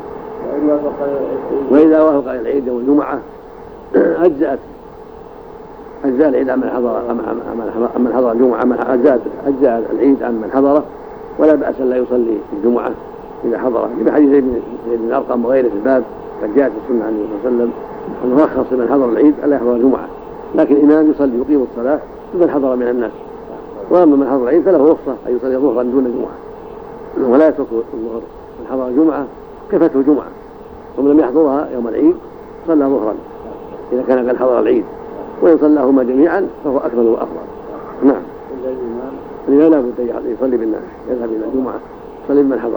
S2: وإذا وافق العيد يوم الجمعة أجزأت أجزاء العيد عن من حضر من حضر الجمعة أجزاء أجزاء العيد عن من حضره ولا بأس لا يصلي في الجمعة إذا حضره بحديث زيد بن أرقم وغيره في الباب قد جاءت السنة عن النبي صلى الله عليه وسلم أنه رخص من حضر العيد ألا يحضر الجمعة لكن الإمام يصلي يقيم الصلاة لمن حضر من الناس وأما من حضر العيد فله رخصة أن يصلي ظهرا دون الجمعة ولا يترك الظهر من حضر الجمعة كفته جمعة ومن لم يحضرها يوم العيد صلى ظهرا إذا كان قد حضر العيد وإن صلاهما جميعا فهو أكمل وأفضل. نعم الإمام لا بد يصلي بالناس يذهب إلى الجمعة يصلي بمن حضر.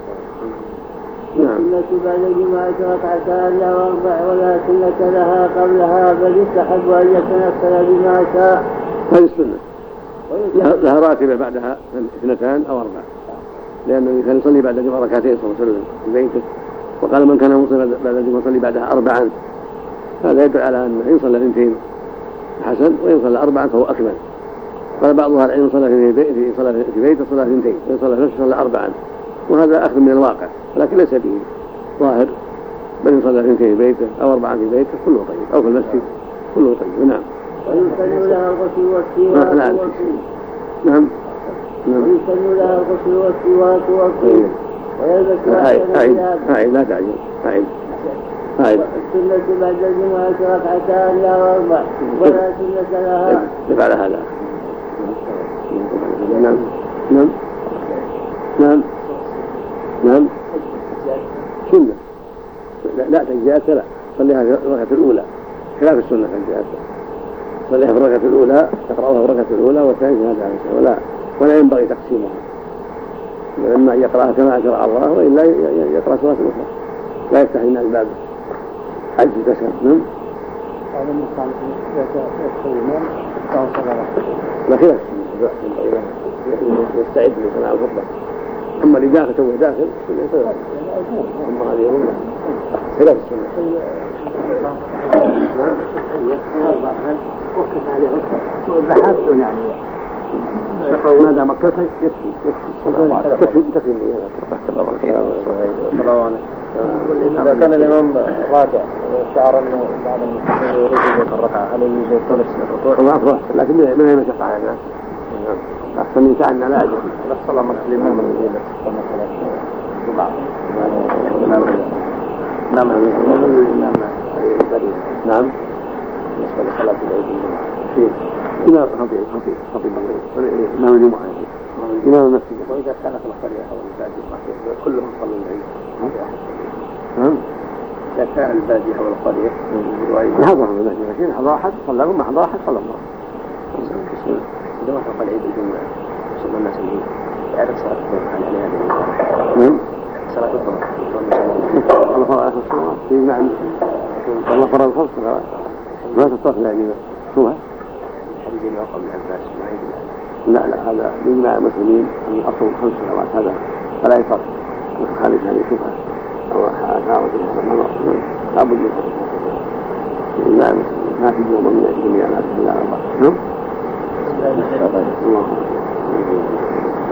S2: نعم.
S5: السنة بعد الجمعة ركعتان أو أربع ولا سنة لها قبلها بل يستحب أن يتنفل بما شاء.
S2: هذه السنة لها راتبة بعدها اثنتان أو أربع لأنه كان يصلي بعد الجمعة ركعتين صلى الله عليه وسلم في بيته وقال من كان مصلي بعد الجمعة يصلي بعدها أربعا هذا يدل على أن إن صلى اثنتين حسن وإن صلى أربعا فهو أكمل. قال بعضها العلم صلى في بيته صلى في بيته صلى اثنتين وإن صلى في نفسه صلى أربعا وهذا أخذ من الواقع لكن ليس به ظاهر بل إن صلى اثنتين في بيته أو أربعا في بيته كله طيب أو في المسجد كله طيب. نعم.
S5: ويسن لها الغسل والسواك
S2: نعم نعم
S5: ويسن لها الغسل والسواك والطيب ويلبس
S2: أعيد لا تعجل أعيد أعيد
S5: السنة بعد الجمعة ركعتان أو أربع ولا سنة لها
S2: يفعل هذا. نعم نعم نعم نعم سنة لا تجزئات لا صليها في الركعة الأولى خلاف السنة تجزئات صليها في الركعة الأولى تقرأها في الركعة الأولى والثانية هذا ولا ولا ينبغي تقسيمها إما أن يقرأها كما شرع الله وإلا يقرأ صلاة أخرى لا يفتح الناس باب حج تسهل. نعم لا خلاف يستعد لصلاة الخطبة أما اللي داخل توه داخل أما هذه هم خلاف السنة.
S5: وقف عليه بحث يعني
S2: ما دام كفى يكفي يكفي يكفي
S4: إذا كان الإمام راجع وشعر أنه بعد المسلمين يريد أن الركعة هل يجب طلب الركوع؟
S2: هو أفضل لكن ما هي مشقة على الناس أحسن من كأن لا أجل
S4: لا صلاة مسلمين من الإيلة
S2: بعض نعم نعم نعم
S4: بالنسبة لصلاة العيد
S2: فيه إمام خطيب خطيب خطيب إمام الجمعة إمام المسجد.
S4: وإذا كانت القرية أو المساجد كلهم صلوا العيد
S2: نعم إذا كان البادية أو القرية
S5: حضر المسجد حضر أحد صلى ما حضر أحد صلى الله.
S2: إذا وافق العيد الجمعة صلى الناس العيد إعادة صلاة الظهر هل عليها؟ صلاة الظهر
S5: الله فرض آخر الصلاة يجمع الله فرض الخمس صلوات ما تتصل يعني شوها
S2: حديث ابن عقبة بن عباس ما يجمع.
S5: لا لا هذا يجمع المسلمين من أصل خمس صلوات هذا فلا يفرق خالد هذه شبهة أو أثارة لابد من الإمام ما في يوم من الدنيا لا تهلا الله. نعم. الله